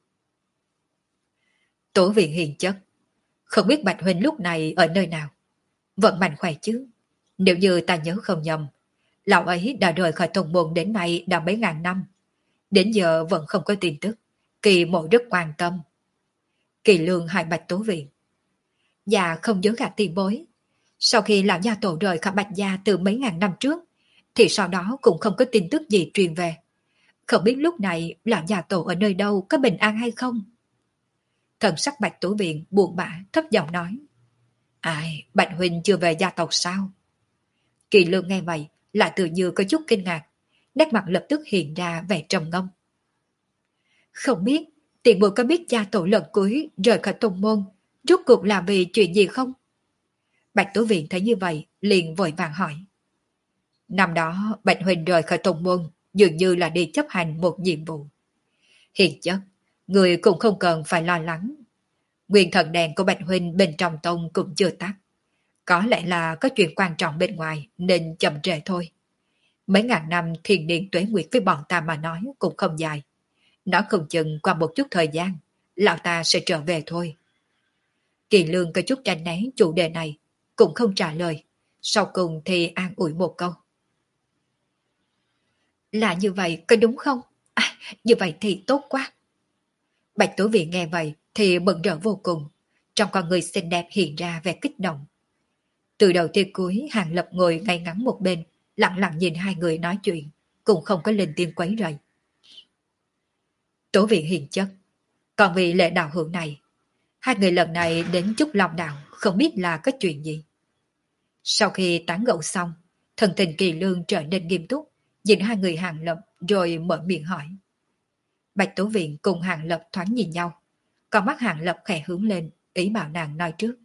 Tổ viện hiền chất. Không biết Bạch Huynh lúc này ở nơi nào. Vẫn mạnh khỏe chứ. Nếu như ta nhớ không nhầm, lão ấy đã rời khỏi tông môn đến nay đã mấy ngàn năm. Đến giờ vẫn không có tin tức. Kỳ mộ rất quan tâm. Kỳ Lương hai Bạch Tố Viện. Dạ không nhớ gạt tiền bối. Sau khi lão gia tổ rời khỏi Bạch Gia từ mấy ngàn năm trước, thì sau đó cũng không có tin tức gì truyền về. Không biết lúc này lão gia tổ ở nơi đâu, có bình an hay không? Thần sắc Bạch Tố Viện buồn bã thấp giọng nói. Ai, Bạch Huynh chưa về gia tộc sao? Kỳ Lương nghe vậy lại tự như có chút kinh ngạc, nét mặt lập tức hiện ra vẻ trầm ngâm. Không biết, tiền bối có biết cha tổ lần cuối rời khỏi tông môn, rốt cuộc là vì chuyện gì không? Bạch Tố Viện thấy như vậy, liền vội vàng hỏi. Năm đó, Bạch Huynh rời khỏi tông môn, dường như là đi chấp hành một nhiệm vụ. Hiện chất, người cũng không cần phải lo lắng. Nguyên thần đèn của Bạch Huynh bên trong tông cũng chưa tắt. Có lẽ là có chuyện quan trọng bên ngoài nên chậm trễ thôi. Mấy ngàn năm thiền điện tuế nguyệt với bọn ta mà nói cũng không dài. Nói không chừng qua một chút thời gian, lão ta sẽ trở về thôi. Kỳ Lương có chút tránh né chủ đề này, cũng không trả lời. Sau cùng thì an ủi một câu. Là như vậy, có đúng không? À, như vậy thì tốt quá. Bạch Tố Viện nghe vậy thì mừng rỡ vô cùng. Trong con người xinh đẹp hiện ra vẻ kích động. Từ đầu tới cuối, Hàng Lập ngồi ngay ngắn một bên, lặng lặng nhìn hai người nói chuyện, cũng không có lên tiếng quấy rầy. Tố Viện hiền chất, còn vì lệ đạo hữu này, hai người lần này đến chút lòng đạo, không biết là có chuyện gì. Sau khi tán gẫu xong, thần tình Kỳ Lương trở nên nghiêm túc, nhìn hai người Hàng Lập rồi mở miệng hỏi. Bạch Tố Viện cùng Hàng Lập thoáng nhìn nhau, con mắt Hàng Lập khẽ hướng lên, ý bảo nàng nói trước.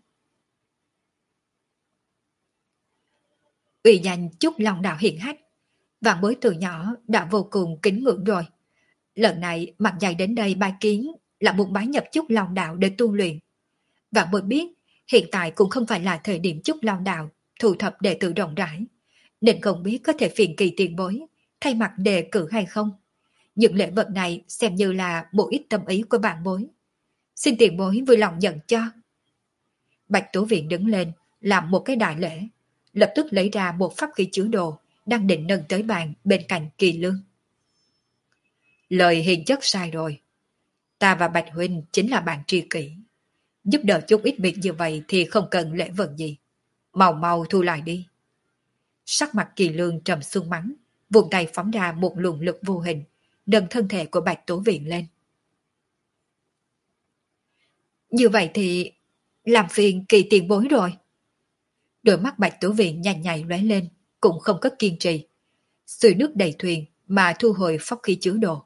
Ủy danh chúc lòng đạo hiển hách, vạn bối từ nhỏ đã vô cùng kính ngưỡng rồi. Lần này mặt dày đến đây bài kiến là muốn bái nhập chúc lòng đạo để tu luyện. Vạn bối biết hiện tại cũng không phải là thời điểm chúc lòng đạo thu thập đệ tử rộng rãi, nên không biết có thể phiền Kỳ tiền bối thay mặt đề cử hay không. Những lễ vật này xem như là một ít tâm ý của bạn bối. Xin tiền bối vui lòng nhận cho. Bạch Tố Viện đứng lên, làm một cái đại lễ, lập tức lấy ra một pháp khí chứa đồ, đang định nâng tới bàn bên cạnh Kỳ Lương. Lời hiền chất sai rồi. Ta và Bạch Huynh chính là bạn tri kỷ. Giúp đỡ chút ít việc như vậy thì không cần lễ vật gì. Mau mau thu lại đi. Sắc mặt Kỳ Lương trầm xuống mắng, vùng tay phóng ra một luồng lực vô hình, nâng thân thể của Bạch Tố Viện lên. Như vậy thì làm phiền Kỳ tiền bối rồi. Đôi mắt Bạch Tố Viện nhanh nhạy lóe lên, cũng không có kiên trì. Xuôi nước đầy thuyền mà thu hồi pháp khí chứa đồ.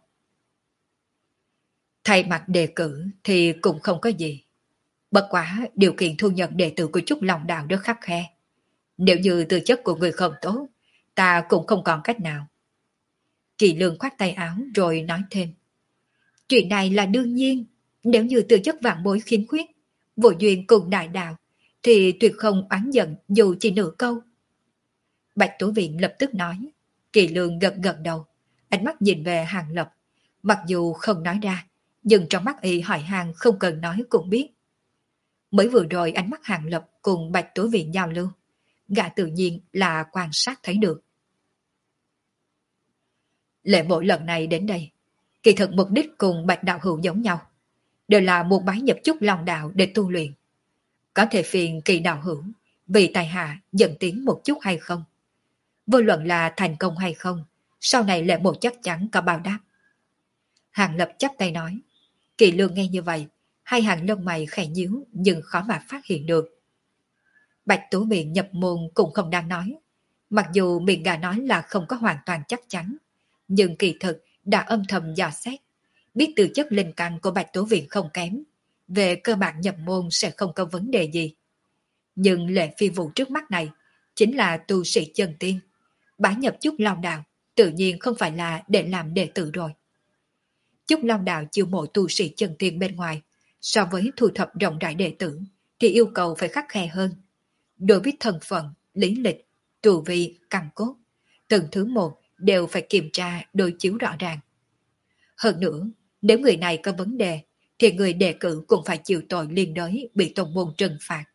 Thay mặt đề cử thì cũng không có gì. Bất quá điều kiện thu nhận đệ tử của Trúc Long Đạo rất khắt khe. Nếu như tư chất của người không tốt, ta cũng không còn cách nào. Kỳ Lương khoát tay áo rồi nói thêm. Chuyện này là đương nhiên, nếu như tư chất vạn bối khiếm khuyết, vô duyên cùng đại đạo, thì tuyệt không oán giận dù chỉ nửa câu. Bạch Tố Viện lập tức nói. Kỳ Lương gật gật đầu, ánh mắt nhìn về Hàng Lập. Mặc dù không nói ra, nhưng trong mắt y hỏi hàng không cần nói cũng biết. Mới vừa rồi ánh mắt Hàng Lập cùng Bạch Tố Viện giao lưu, gã tự nhiên là quan sát thấy được. Lệ mỗi lần này đến đây, kỳ thực mục đích cùng Bạch Đạo Hữu giống nhau, đều là một bái nhập chúc lòng đạo để tu luyện. Có thể phiền Kỳ Đạo Hữu vì tài hạ dẫn tiến một chút hay không? Vô luận là thành công hay không, sau này Lệ Mộ chắc chắn có báo đáp. Hàng Lập chắp tay nói. Kỳ Lương nghe như vậy, hai hàng lông mày khẽ nhíu nhưng khó mà phát hiện được. Bạch Tố Viện nhập môn cũng không đang nói. Mặc dù miệng gà nói là không có hoàn toàn chắc chắn, nhưng kỳ thực đã âm thầm dò xét, biết từ chất linh căn của Bạch Tố Viện không kém, về cơ bản nhập môn sẽ không có vấn đề gì. Nhưng Lệ Phi Vũ trước mắt này chính là tu sĩ chân tiên, bái nhập chút Long Đạo tự nhiên không phải là để làm đệ tử rồi. Chúc Long Đạo chiêu mộ tu sĩ chân tiên bên ngoài, so với thu thập rộng rãi đệ tử thì yêu cầu phải khắt khe hơn. Đối với thân phận, lý lịch, tu vi, căn cốt, từng thứ một đều phải kiểm tra đối chiếu rõ ràng. Hơn nữa, nếu người này có vấn đề, thì người đề cử cũng phải chịu tội liên đới bị tông môn trừng phạt.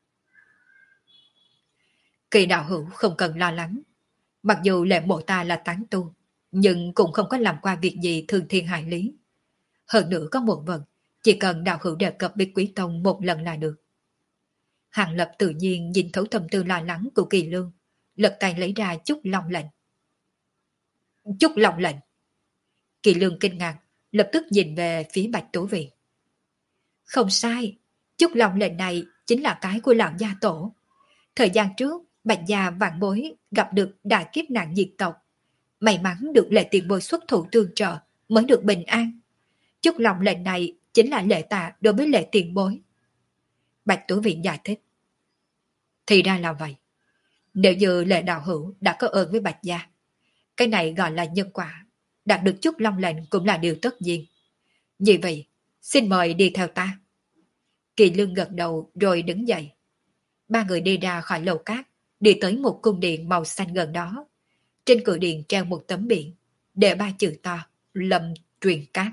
Kỳ Đạo Hữu không cần lo lắng. Mặc dù Lệ Mộ ta là tán tu, nhưng cũng không có làm qua việc gì thương thiên hại lý. Hơn nữa có một vật, chỉ cần Đạo Hữu đề cập với Quý Tông một lần là được. Hàng Lập tự nhiên nhìn thấu tâm tư lo lắng của Kỳ Lương, lật tay lấy ra chút long lệnh. Chút long lệnh. Kỳ Lương kinh ngạc, lập tức nhìn về phía Bạch Tố Viện. Không sai, chút long lệnh này chính là cái của lão gia tổ. Thời gian trước, Bạch gia vạn bối gặp được đại kiếp nạn diệt tộc. May mắn được Lệ tiền bối xuất thủ tương trợ mới được bình an. Chút lòng lệnh này chính là lễ tạ đối với Lệ tiền bối. Bạch Tú Viện giải thích. Thì ra là vậy. Nếu như Lệ đạo hữu đã có ơn với Bạch gia, cái này gọi là nhân quả. Đạt được chút long lệnh cũng là điều tất nhiên. Vì vậy, xin mời đi theo ta. Kỳ Lương gật đầu rồi đứng dậy. Ba người đi ra khỏi lầu cát, đi tới một cung điện màu xanh gần đó. Trên cửa điện treo một tấm biển, để ba chữ to, Lâm Truyền Cát.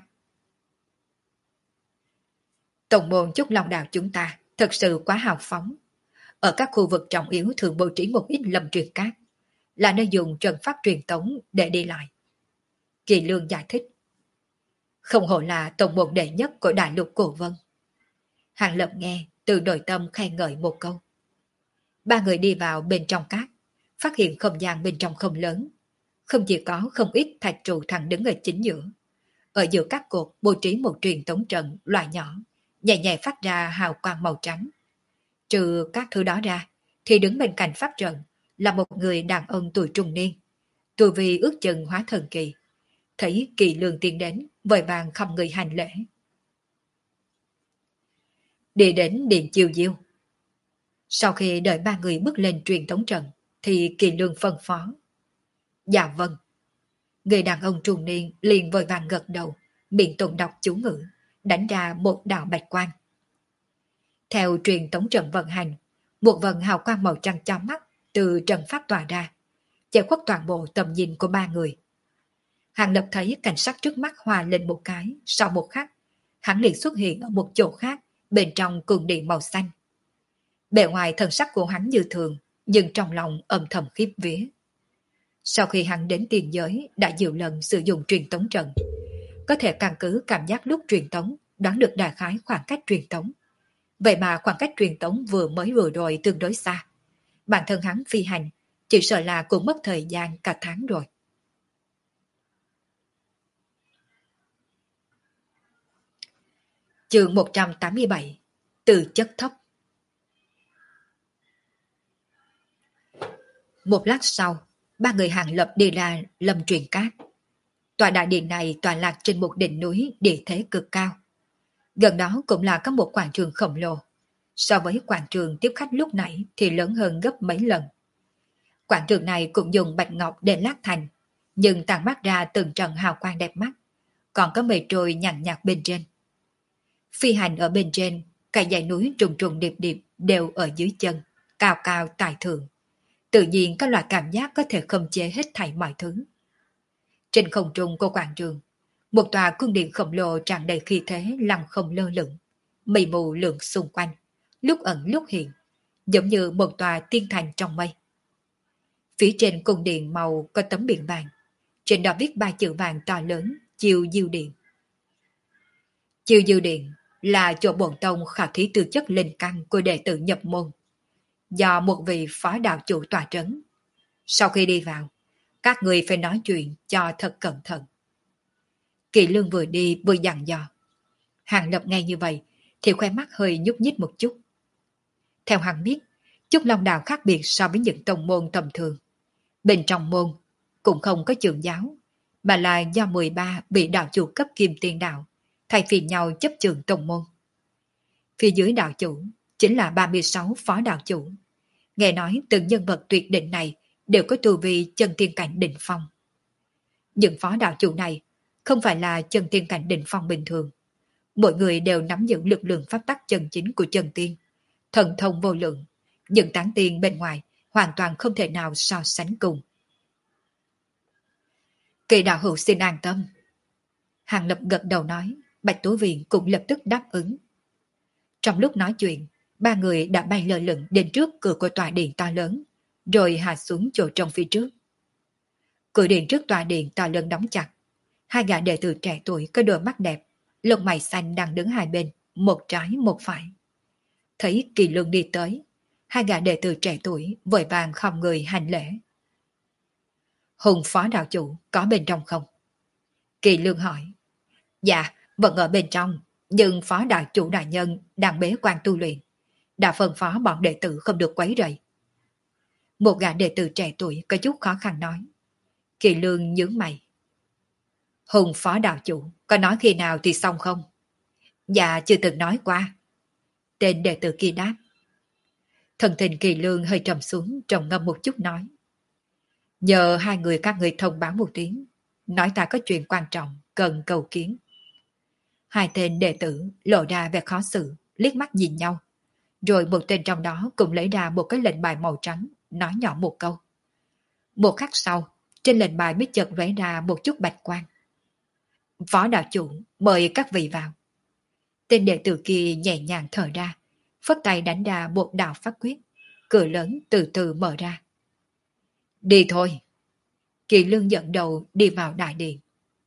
Tổng môn Trúc Long Đạo chúng ta thật sự quá hào phóng. Ở các khu vực trọng yếu thường bố trí một ít lâm truyền cát, là nơi dùng trận pháp truyền tống để đi lại. Kỳ Lương giải thích. Không hổ là tổng môn đệ nhất của đại lục Cổ Vân. Hàng Lập nghe, từ nội tâm khen ngợi một câu. Ba người đi vào bên trong cát, phát hiện không gian bên trong không lớn. Không chỉ có không ít thạch trụ thẳng đứng ở chính giữa. Ở giữa các cột bố trí một truyền tống trận loại nhỏ, nhẹ nhẹ phát ra hào quang màu trắng. Trừ các thứ đó ra, thì đứng bên cạnh pháp trận là một người đàn ông tuổi trung niên. Tu vi ước chừng hóa thần kỳ. Thấy Kỳ Lương tiến đến, vội vàng không người hành lễ. Đi đến điện chiêu diêu. Sau khi đợi ba người bước lên truyền tống trận, thì Kỳ Lương phân phó. Dạ vâng. Người đàn ông trung niên liền vội vàng gật đầu, miệng tụng đọc chú ngữ, đánh ra một đạo bạch quang. Theo truyền tống trận vận hành, một vần hào quang màu trắng chói mắt từ trận pháp tỏa ra, che khuất toàn bộ tầm nhìn của ba người. Hàng Lập thấy cảnh sắc trước mắt hòa lên một cái, sau một khắc, hắn liền xuất hiện ở một chỗ khác, bên trong cung điện màu xanh. Bề ngoài thần sắc của hắn như thường, nhưng trong lòng âm thầm khiếp vía. Sau khi hắn đến tiền giới đã nhiều lần sử dụng truyền tống trận, có thể căn cứ cảm giác lúc truyền tống đoán được đại khái khoảng cách truyền tống. Vậy mà khoảng cách truyền tống vừa rồi tương đối xa. Bản thân hắn phi hành, chỉ sợ là cũng mất thời gian cả tháng rồi. Chương 187. Từ chất thấp. Một lát sau, ba người Hàng Lập đi ra Lâm Truyền Cát. Tòa đại điện này tọa lạc trên một đỉnh núi địa thế cực cao. Gần đó cũng là có một quảng trường khổng lồ. So với quảng trường tiếp khách lúc nãy thì lớn hơn gấp mấy lần. Quảng trường này cũng dùng bạch ngọc để lát thành, nhưng tàn mắt ra từng trận hào quang đẹp mắt, còn có mây trôi nhàn nhạt bên trên. Phi hành ở bên trên, cả dãy núi trùng trùng điệp điệp đều ở dưới chân, cao cao tài thượng. Tự nhiên có loại cảm giác có thể khống chế hết thảy mọi thứ. Trên không trung của quảng trường, một tòa cung điện khổng lồ tràn đầy khí thế lăng không lơ lửng, mây mù lượn xung quanh, lúc ẩn lúc hiện, giống như một tòa tiên thành trong mây. Phía trên cung điện màu có tấm biển vàng, trên đó viết ba chữ vàng to lớn, Chiêu Diêu Điện. Chiêu Diêu Điện là chỗ bổn tông khảo thí tư chất linh căn của đệ tử nhập môn, do một vị phó đạo chủ tòa trấn. Sau khi đi vào, các người phải nói chuyện cho thật cẩn thận. Kỳ Lương vừa đi vừa dặn dò. Hàng Lập nghe như vậy thì khoe mắt hơi nhúc nhích một chút. Theo hắn biết, Trúc Long Đạo khác biệt so với những tông môn tầm thường. Bên trong môn cũng không có trưởng giáo, mà là do 13 vị đạo chủ cấp kim tiên đạo thay phiên nhau chấp trường tông môn. Phía dưới đạo chủ chính là 36 phó đạo chủ. Nghe nói từng nhân vật tuyệt đỉnh này đều có tu vi chân tiên cảnh đỉnh phong. Những phó đạo chủ này không phải là chân tiên cảnh đỉnh phong bình thường. Mỗi người đều nắm giữ lực lượng pháp tắc chân chính của chân tiên, thần thông vô lượng. Những tán tiên bên ngoài hoàn toàn không thể nào so sánh cùng. Kỳ đạo hữu xin an tâm. Hàng Lập gật đầu nói, Bạch Tố Viện cũng lập tức đáp ứng. Trong lúc nói chuyện, ba người đã bay lơ lửng đến trước cửa của tòa điện to lớn, rồi hạ xuống chỗ trong phía trước. Cửa điện trước tòa điện to lớn đóng chặt. Hai gã đệ tử trẻ tuổi có đôi mắt đẹp, lông mày xanh đang đứng hai bên, một trái một phải. Thấy Kỳ Lương đi tới, hai gã đệ tử trẻ tuổi vội vàng không người hành lễ. Hùng phó đạo chủ có bên trong không? Kỳ Lương hỏi. Dạ, vẫn ở bên trong, nhưng phó đạo chủ đại nhân đang bế quan tu luyện, đã phân phó bọn đệ tử không được quấy rầy. Một gã đệ tử trẻ tuổi có chút khó khăn nói. Kỳ Lương nhướng mày. Hùng phó đạo chủ, có nói khi nào thì xong không? Dạ chưa từng nói qua. Tên đệ tử kia đáp. Thần tình Kỳ Lương hơi trầm xuống, trầm ngâm một chút nói. Nhờ hai người các người thông báo một tiếng, nói ta có chuyện quan trọng, cần cầu kiến. Hai tên đệ tử lộ ra vẻ khó xử, liếc mắt nhìn nhau. Rồi một tên trong đó cũng lấy ra một cái lệnh bài màu trắng, nói nhỏ một câu. Một khắc sau, trên lệnh bài mới chợt lóe ra một chút bạch quang. Phó đạo chủ, mời các vị vào. Tên đệ tử kia nhẹ nhàng thở ra, phất tay đánh ra một đạo pháp quyết, cửa lớn từ từ mở ra. Đi thôi. Kỳ Lương dẫn đầu đi vào đại điện.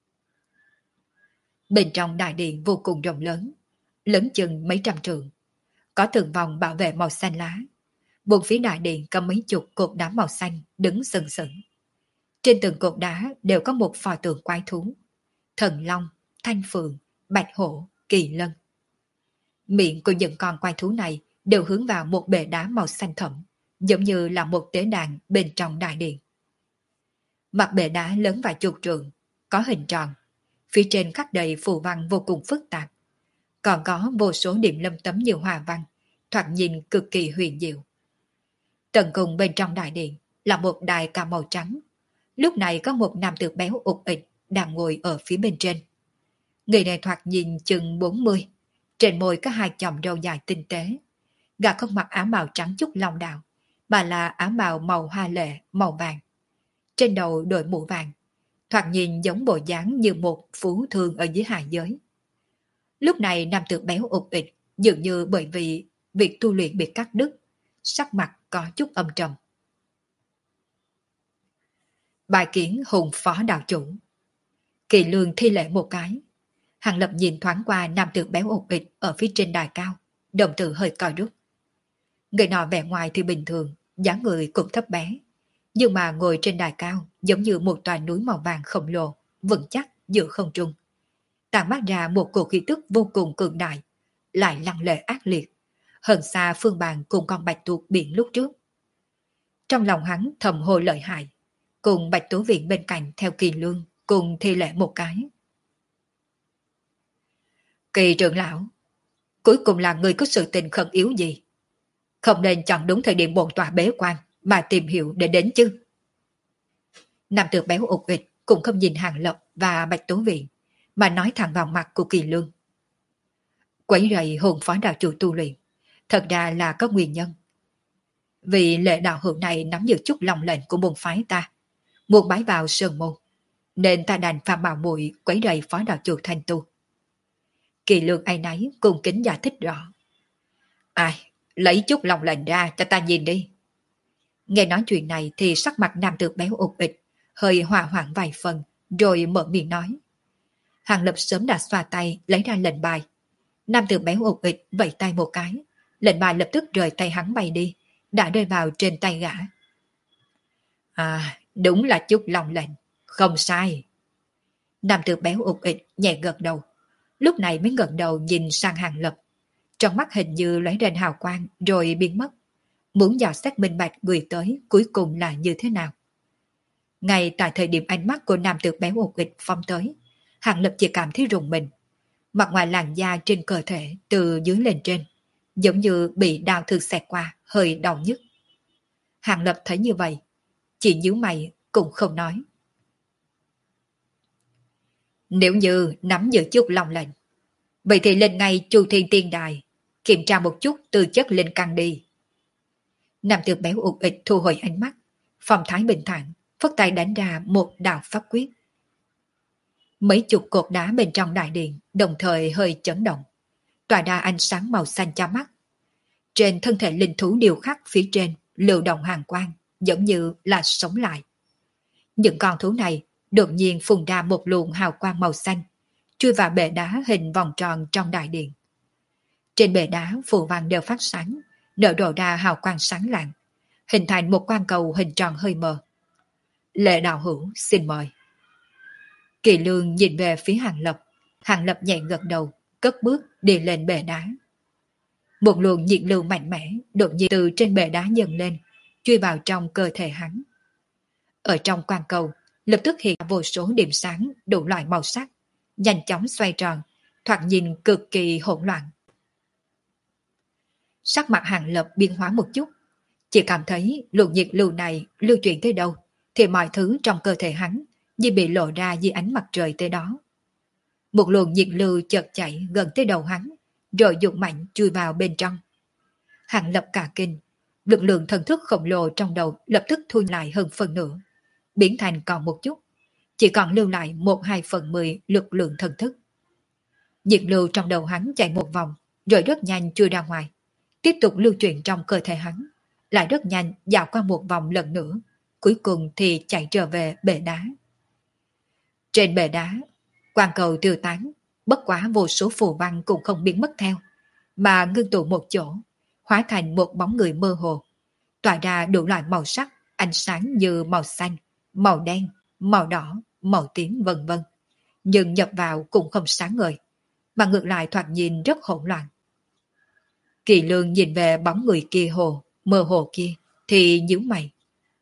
Bên trong đại điện vô cùng rộng lớn, lớn chừng mấy trăm trượng. Có tường vòng bảo vệ màu xanh lá. Bốn phía đại điện có mấy chục cột đá màu xanh đứng sừng sững. Trên từng cột đá đều có một pho tượng quái thú. Thần Long, Thanh Phượng, Bạch Hổ, Kỳ Lân. Miệng của những con quái thú này đều hướng vào một bệ đá màu xanh thẫm, giống như là một tế đàn bên trong đại điện. Mặt bệ đá lớn vài chục trượng, có hình tròn, phía trên khắc đầy phù văn vô cùng phức tạp. Còn có vô số điểm lâm tấm nhiều hòa văn, thoạt nhìn cực kỳ huyền diệu. Tận cùng bên trong đại điện là một đài cao màu trắng. Lúc này có một nam tử béo ục ịch đang ngồi ở phía bên trên. Người này thoạt nhìn chừng 40, trên môi có hai chòm râu dài tinh tế. Gã không mặc áo bào trắng chút long đạo, mà là áo bào màu hoa lệ, màu vàng. Trên đầu đội mũ vàng, thoạt nhìn giống bộ dáng như một phú thương ở dưới hạ giới. Lúc này nam tử béo ục ịch dường như bởi vì việc tu luyện bị cắt đứt, sắc mặt có chút âm trầm. Bài kiến Hùng phó đạo chủ. Kỳ Lương thi lễ một cái. Hàng Lập nhìn thoáng qua nam tử béo ục ịch ở phía trên đài cao, đồng tử hơi co rút. Người nọ vẻ ngoài thì bình thường, dáng người cũng thấp bé, nhưng mà ngồi trên đài cao giống như một tòa núi màu vàng khổng lồ, vững chắc giữa không trung. Tàn mát ra một cổ khí tức vô cùng cường đại, lại lăng lệ ác liệt, hơn xa phương bàn cùng con bạch tuộc biển lúc trước. Trong lòng hắn thầm hồ lợi hại, cùng bạch tố viện bên cạnh theo Kỳ Lương, cùng thi lễ một cái. Kỳ trưởng lão, cuối cùng là người có sự tình khẩn yếu gì? Không nên chọn đúng thời điểm bổn tọa bế quan mà tìm hiểu để đến chứ. Nam tử béo ục ịch cũng không nhìn Hàng Lập và Bạch Tố Viện, mà nói thẳng vào mặt của Kỳ Lương. Quấy rầy hồn phó đạo chủ tu luyện, thật ra là có nguyên nhân. Vì lệ đạo hữu này nắm giữ chút lòng lệnh của môn phái ta, muốn bái vào sơn môn, nên ta đành phạm bảo muội quấy rầy phó đạo chủ thành tu. Kỳ Lương ai nấy cùng kính giải thích rõ. Ai, lấy chút lòng lệnh ra cho ta nhìn đi. Nghe nói chuyện này thì sắc mặt nam tử béo ục ịch, hơi hòa hoãn vài phần, rồi mở miệng nói. Hàng Lập sớm đã xoa tay lấy ra lệnh bài. Nam tử béo ục ịch vẫy tay một cái, lệnh bài lập tức rời tay hắn bay đi, đã rơi vào trên tay gã. À, đúng là chút lòng lệnh, không sai. Nam tử béo ục ịch nhẹ gật đầu, lúc này mới ngẩng đầu nhìn sang Hàng Lập. Trong mắt hình như lóe lên hào quang rồi biến mất, muốn dò xét minh bạch người tới cuối cùng là như thế nào. Ngay tại thời điểm ánh mắt của nam tử béo ục ịch phong tới, Hàng Lập chỉ cảm thấy rùng mình. Mặt ngoài làn da trên cơ thể từ dưới lên trên, giống như bị đao thương xẹt qua, hơi đau nhức. Hàng Lập thấy như vậy, chỉ nhíu mày cũng không nói. Nếu như nắm giữ chút lòng lệnh, vậy thì lên ngay Chu Thiên Tiên Đài, kiểm tra một chút tư chất linh căn đi. Nam tử béo ục ịch thu hồi ánh mắt, phong thái bình thản, phất tay đánh ra một đạo pháp quyết. Mấy chục cột đá bên trong đại điện đồng thời hơi chấn động, tỏa ra ánh sáng màu xanh cho mắt. Trên thân thể linh thú điêu khắc phía trên lưu động hàn quang, giống như là sống lại. Những con thú này đột nhiên phun ra một luồng hào quang màu xanh, chui vào bệ đá hình vòng tròn trong đại điện. Trên bệ đá phù văn đều phát sáng, nở rộ ra hào quang sáng lạng, hình thành một quang cầu hình tròn hơi mờ. Lệ đạo hữu xin mời. Kỳ Lương nhìn về phía Hàng Lập nhẹ gật đầu, cất bước đi lên bệ đá. Một luồng nhiệt lưu mạnh mẽ đột nhiên từ trên bệ đá dần lên, chui vào trong cơ thể hắn. Ở trong quang cầu, lập tức hiện ra vô số điểm sáng đủ loại màu sắc, nhanh chóng xoay tròn, thoạt nhìn cực kỳ hỗn loạn. Sắc mặt Hàng Lập biến hóa một chút, chỉ cảm thấy luồng nhiệt lưu này lưu chuyển tới đâu, thì mọi thứ trong cơ thể hắn như bị lộ ra dưới ánh mặt trời tới đó. Một luồng nhiệt lưu chợt chạy gần tới đầu hắn, rồi dụng mạnh chui vào bên trong. Hàng Lập cả kinh, lực lượng thần thức khổng lồ trong đầu lập tức thu lại hơn phần nửa, biến thành còn một chút, chỉ còn lưu lại 1/2/10 lực lượng thần thức. Nhiệt lưu trong đầu hắn chạy một vòng, rồi rất nhanh chui ra ngoài, tiếp tục lưu chuyển trong cơ thể hắn, lại rất nhanh dạo qua một vòng lần nữa, cuối cùng thì chạy trở về bể đá. Trên bể đá, quang cầu tiêu tán, bất quá vô số phù văn cũng không biến mất theo, mà ngưng tụ một chỗ, hóa thành một bóng người mơ hồ, tỏa ra đủ loại màu sắc, ánh sáng như màu xanh, màu đen, màu đỏ, màu tím vân vân. Nhưng nhập vào cũng không sáng ngời, mà ngược lại thoạt nhìn rất hỗn loạn. Kỳ Lương nhìn về bóng người kia mơ hồ kia, thì nhíu mày.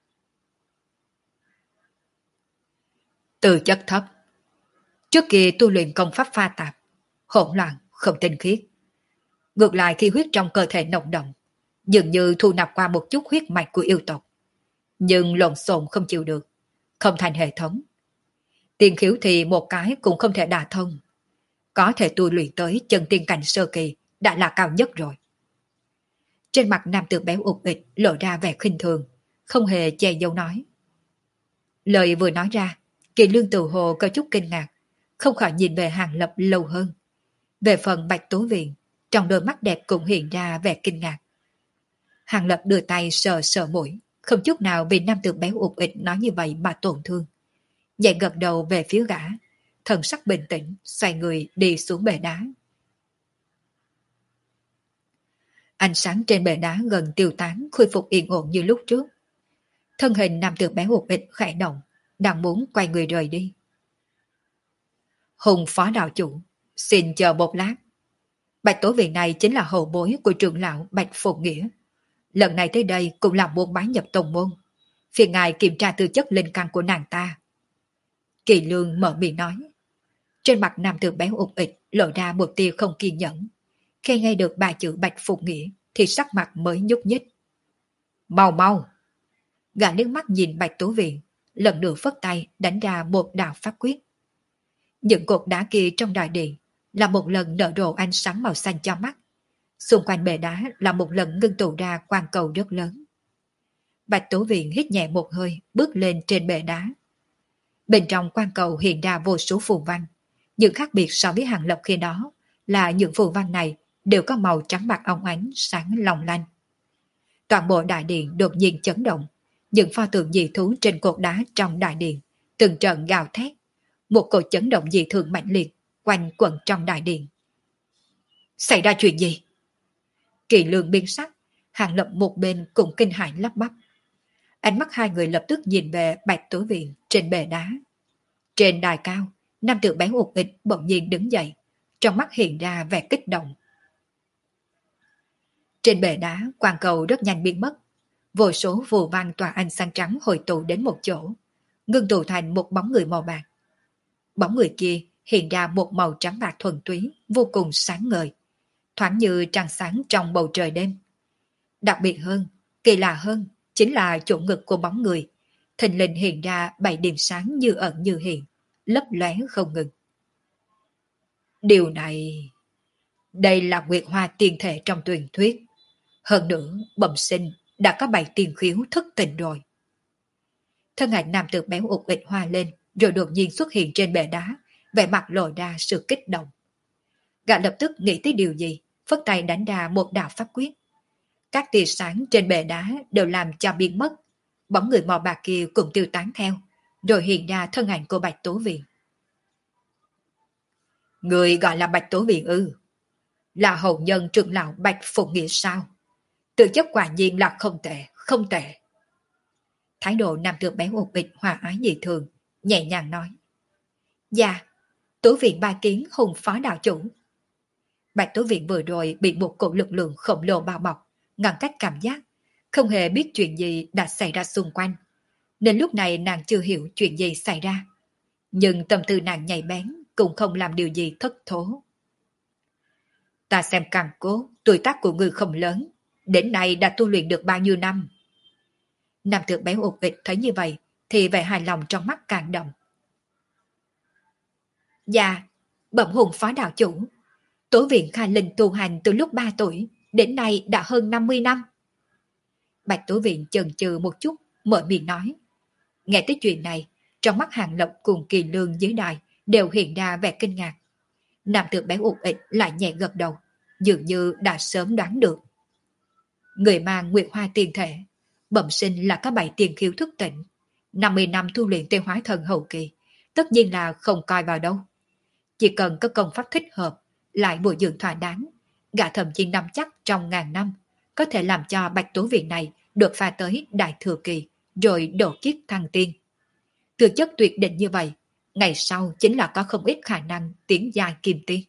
Từ chất thấp. Trước kia tu luyện công pháp pha tạp, hỗn loạn, không tinh khiết. Ngược lại khi huyết trong cơ thể nồng động, dường như thu nạp qua một chút huyết mạch của yêu tộc. Nhưng lộn xộn không chịu được, không thành hệ thống. Tiên khiếu thì một cái cũng không thể đả thông. Có thể tu luyện tới chân tiên cảnh sơ kỳ đã là cao nhất rồi. Trên mặt nam tử béo ụt ịch lộ ra vẻ khinh thường, không hề che giấu nói. Lời vừa nói ra, Kỳ Lương tự hồ có chút kinh ngạc, không khỏi nhìn về Hàng Lập lâu hơn. Về phần Bạch Tố Viện, trong đôi mắt đẹp cũng hiện ra vẻ kinh ngạc. Hàng Lập đưa tay sờ sờ mũi, không chút nào vì nam tử béo ụt ịch nói như vậy mà tổn thương. Nhẹ gật đầu về phía gã, thần sắc bình tĩnh, xoay người đi xuống bể đá. Ánh sáng trên bể đá gần tiêu tán, khôi phục yên ổn như lúc trước. Thân hình nam tử béo ụt ịch khẽ động, đang muốn quay người rời đi. Hùng phó đạo chủ, xin chờ một lát. Bạch Tố Viện này chính là hậu bối của trưởng lão Bạch Phụng Nghĩa. Lần này tới đây cũng là muốn bái nhập tông môn. Phiền ngài kiểm tra tư chất linh căn của nàng ta. Kỳ Lương mở miệng nói. Trên mặt nam tử béo ụt ịch lộ ra một tia không kiên nhẫn. Khi nghe được ba chữ Bạch Phụng Nghĩa thì sắc mặt mới nhúc nhích. Mau mau! Gã liếc mắt nhìn Bạch Tố Viện, lần nữa phất tay đánh ra một đạo pháp quyết. Những cột đá kia trong đại điện là một lần nở rộ ánh sáng màu xanh cho mắt. Xung quanh bể đá là một lần ngưng tụ ra quang cầu rất lớn. Bạch Tố Viện hít nhẹ một hơi, bước lên trên bể đá. Bên trong quang cầu hiện ra vô số phù văn. Nhưng khác biệt so với Hàng Lập khi đó là những phù văn này đều có màu trắng bạc óng ánh, sáng long lanh. Toàn bộ đại điện đột nhiên chấn động. Những pho tượng dị thú trên cột đá trong đại điện từng trận gào thét. Một cột chấn động dị thường mạnh liệt quanh quẩn trong đại điện. Xảy ra chuyện gì? Kỳ Lương biến sắc, Hàng Lập một bên cũng kinh hãi lắp bắp. Ánh mắt hai người lập tức nhìn về Bạch Tố Viện trên bể đá. Trên đài cao, nam tử béo ụt ịch bỗng nhiên đứng dậy, trong mắt hiện ra vẻ kích động. Trên bể đá, quang cầu rất nhanh biến mất. Vô số phù văn tỏa ánh sáng trắng hội tụ đến một chỗ, ngưng tụ thành một bóng người màu bạc. Bóng người kia hiện ra một màu trắng bạc thuần túy, vô cùng sáng ngời, thoáng như trăng sáng trong bầu trời đêm. Đặc biệt hơn, kỳ lạ hơn, chính là chỗ ngực của bóng người, thình lình hiện ra 7 điểm sáng như ẩn như hiện, lấp lóe không ngừng. Điều này... Đây là Nguyệt Hoa tiên thể trong truyền thuyết. Hơn nữa, bẩm sinh đã có 7 tiền khiếu thức tỉnh rồi. Thân ảnh nam tử béo ụt ịch hoa lên, rồi đột nhiên xuất hiện trên bể đá, vẻ mặt lộ ra sự kích động. Gã lập tức nghĩ tới điều gì, phất tay đánh ra một đạo pháp quyết. Các tia sáng trên bể đá đều làm cho biến mất, bóng người màu bạc kia cũng tiêu tán theo, rồi hiện ra thân ảnh của Bạch Tố Viện. Người gọi là Bạch Tố Viện ư? Là hậu nhân trưởng lão Bạch Phụng Nghĩa sao? Tự chất quả nhiên là không tệ, không tệ. Thái độ nam tử béo ụt ịch hòa ái dị thường, nhẹ nhàng nói. Dạ, Tố Viện ba kiến Hùng phó đạo chủ. Bạch Tố Viện vừa rồi bị một cỗ lực lượng khổng lồ bao bọc, ngăn cách cảm giác, không hề biết chuyện gì đã xảy ra xung quanh. nên lúc này nàng chưa hiểu chuyện gì xảy ra. Nhưng tâm tư nàng nhạy bén cũng không làm điều gì thất thố. Ta xem càng cố, tuổi tác của ngươi không lớn, đến nay đã tu luyện được bao nhiêu năm. Nam tử béo ụt ịch thấy như vậy, thì vẻ hài lòng trong mắt càng đậm. Dạ, bẩm hùng phó đạo chủ, Tố viện khai linh tu hành từ lúc 3 tuổi, đến nay đã hơn 50 năm. Bạch Tố viện chần chừ một chút, mở miệng nói. Nghe tới chuyện này, trong mắt Hàng Lập cùng Kỳ Lương dưới đài đều hiện ra vẻ kinh ngạc. Nam tử béo ụt ịch lại nhẹ gật đầu, dường như đã sớm đoán được. Người mang Nguyệt Hoa tiền thể, bẩm sinh là có 7 tiền khiếu thức tỉnh, 50 năm tu luyện tê hóa thần hậu kỳ, tất nhiên là không coi vào đâu. Chỉ cần có công pháp thích hợp, lại bồi dưỡng thỏa đáng, gã thậm chí nắm chắc trong ngàn năm, có thể làm cho Bạch Tố viện này đột phá tới đại thừa kỳ, rồi độ kiếp thăng tiên. Tư chất tuyệt định như vậy, ngày sau chính là có không ít khả năng tiến giai kim tiên.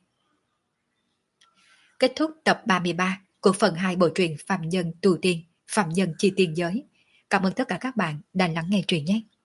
Kết thúc tập 33 của phần 2 bộ truyện Phạm Nhân Tu Tiên, Phạm Nhân Chi Tiên Giới. Cảm ơn tất cả các bạn đã lắng nghe truyện nhé.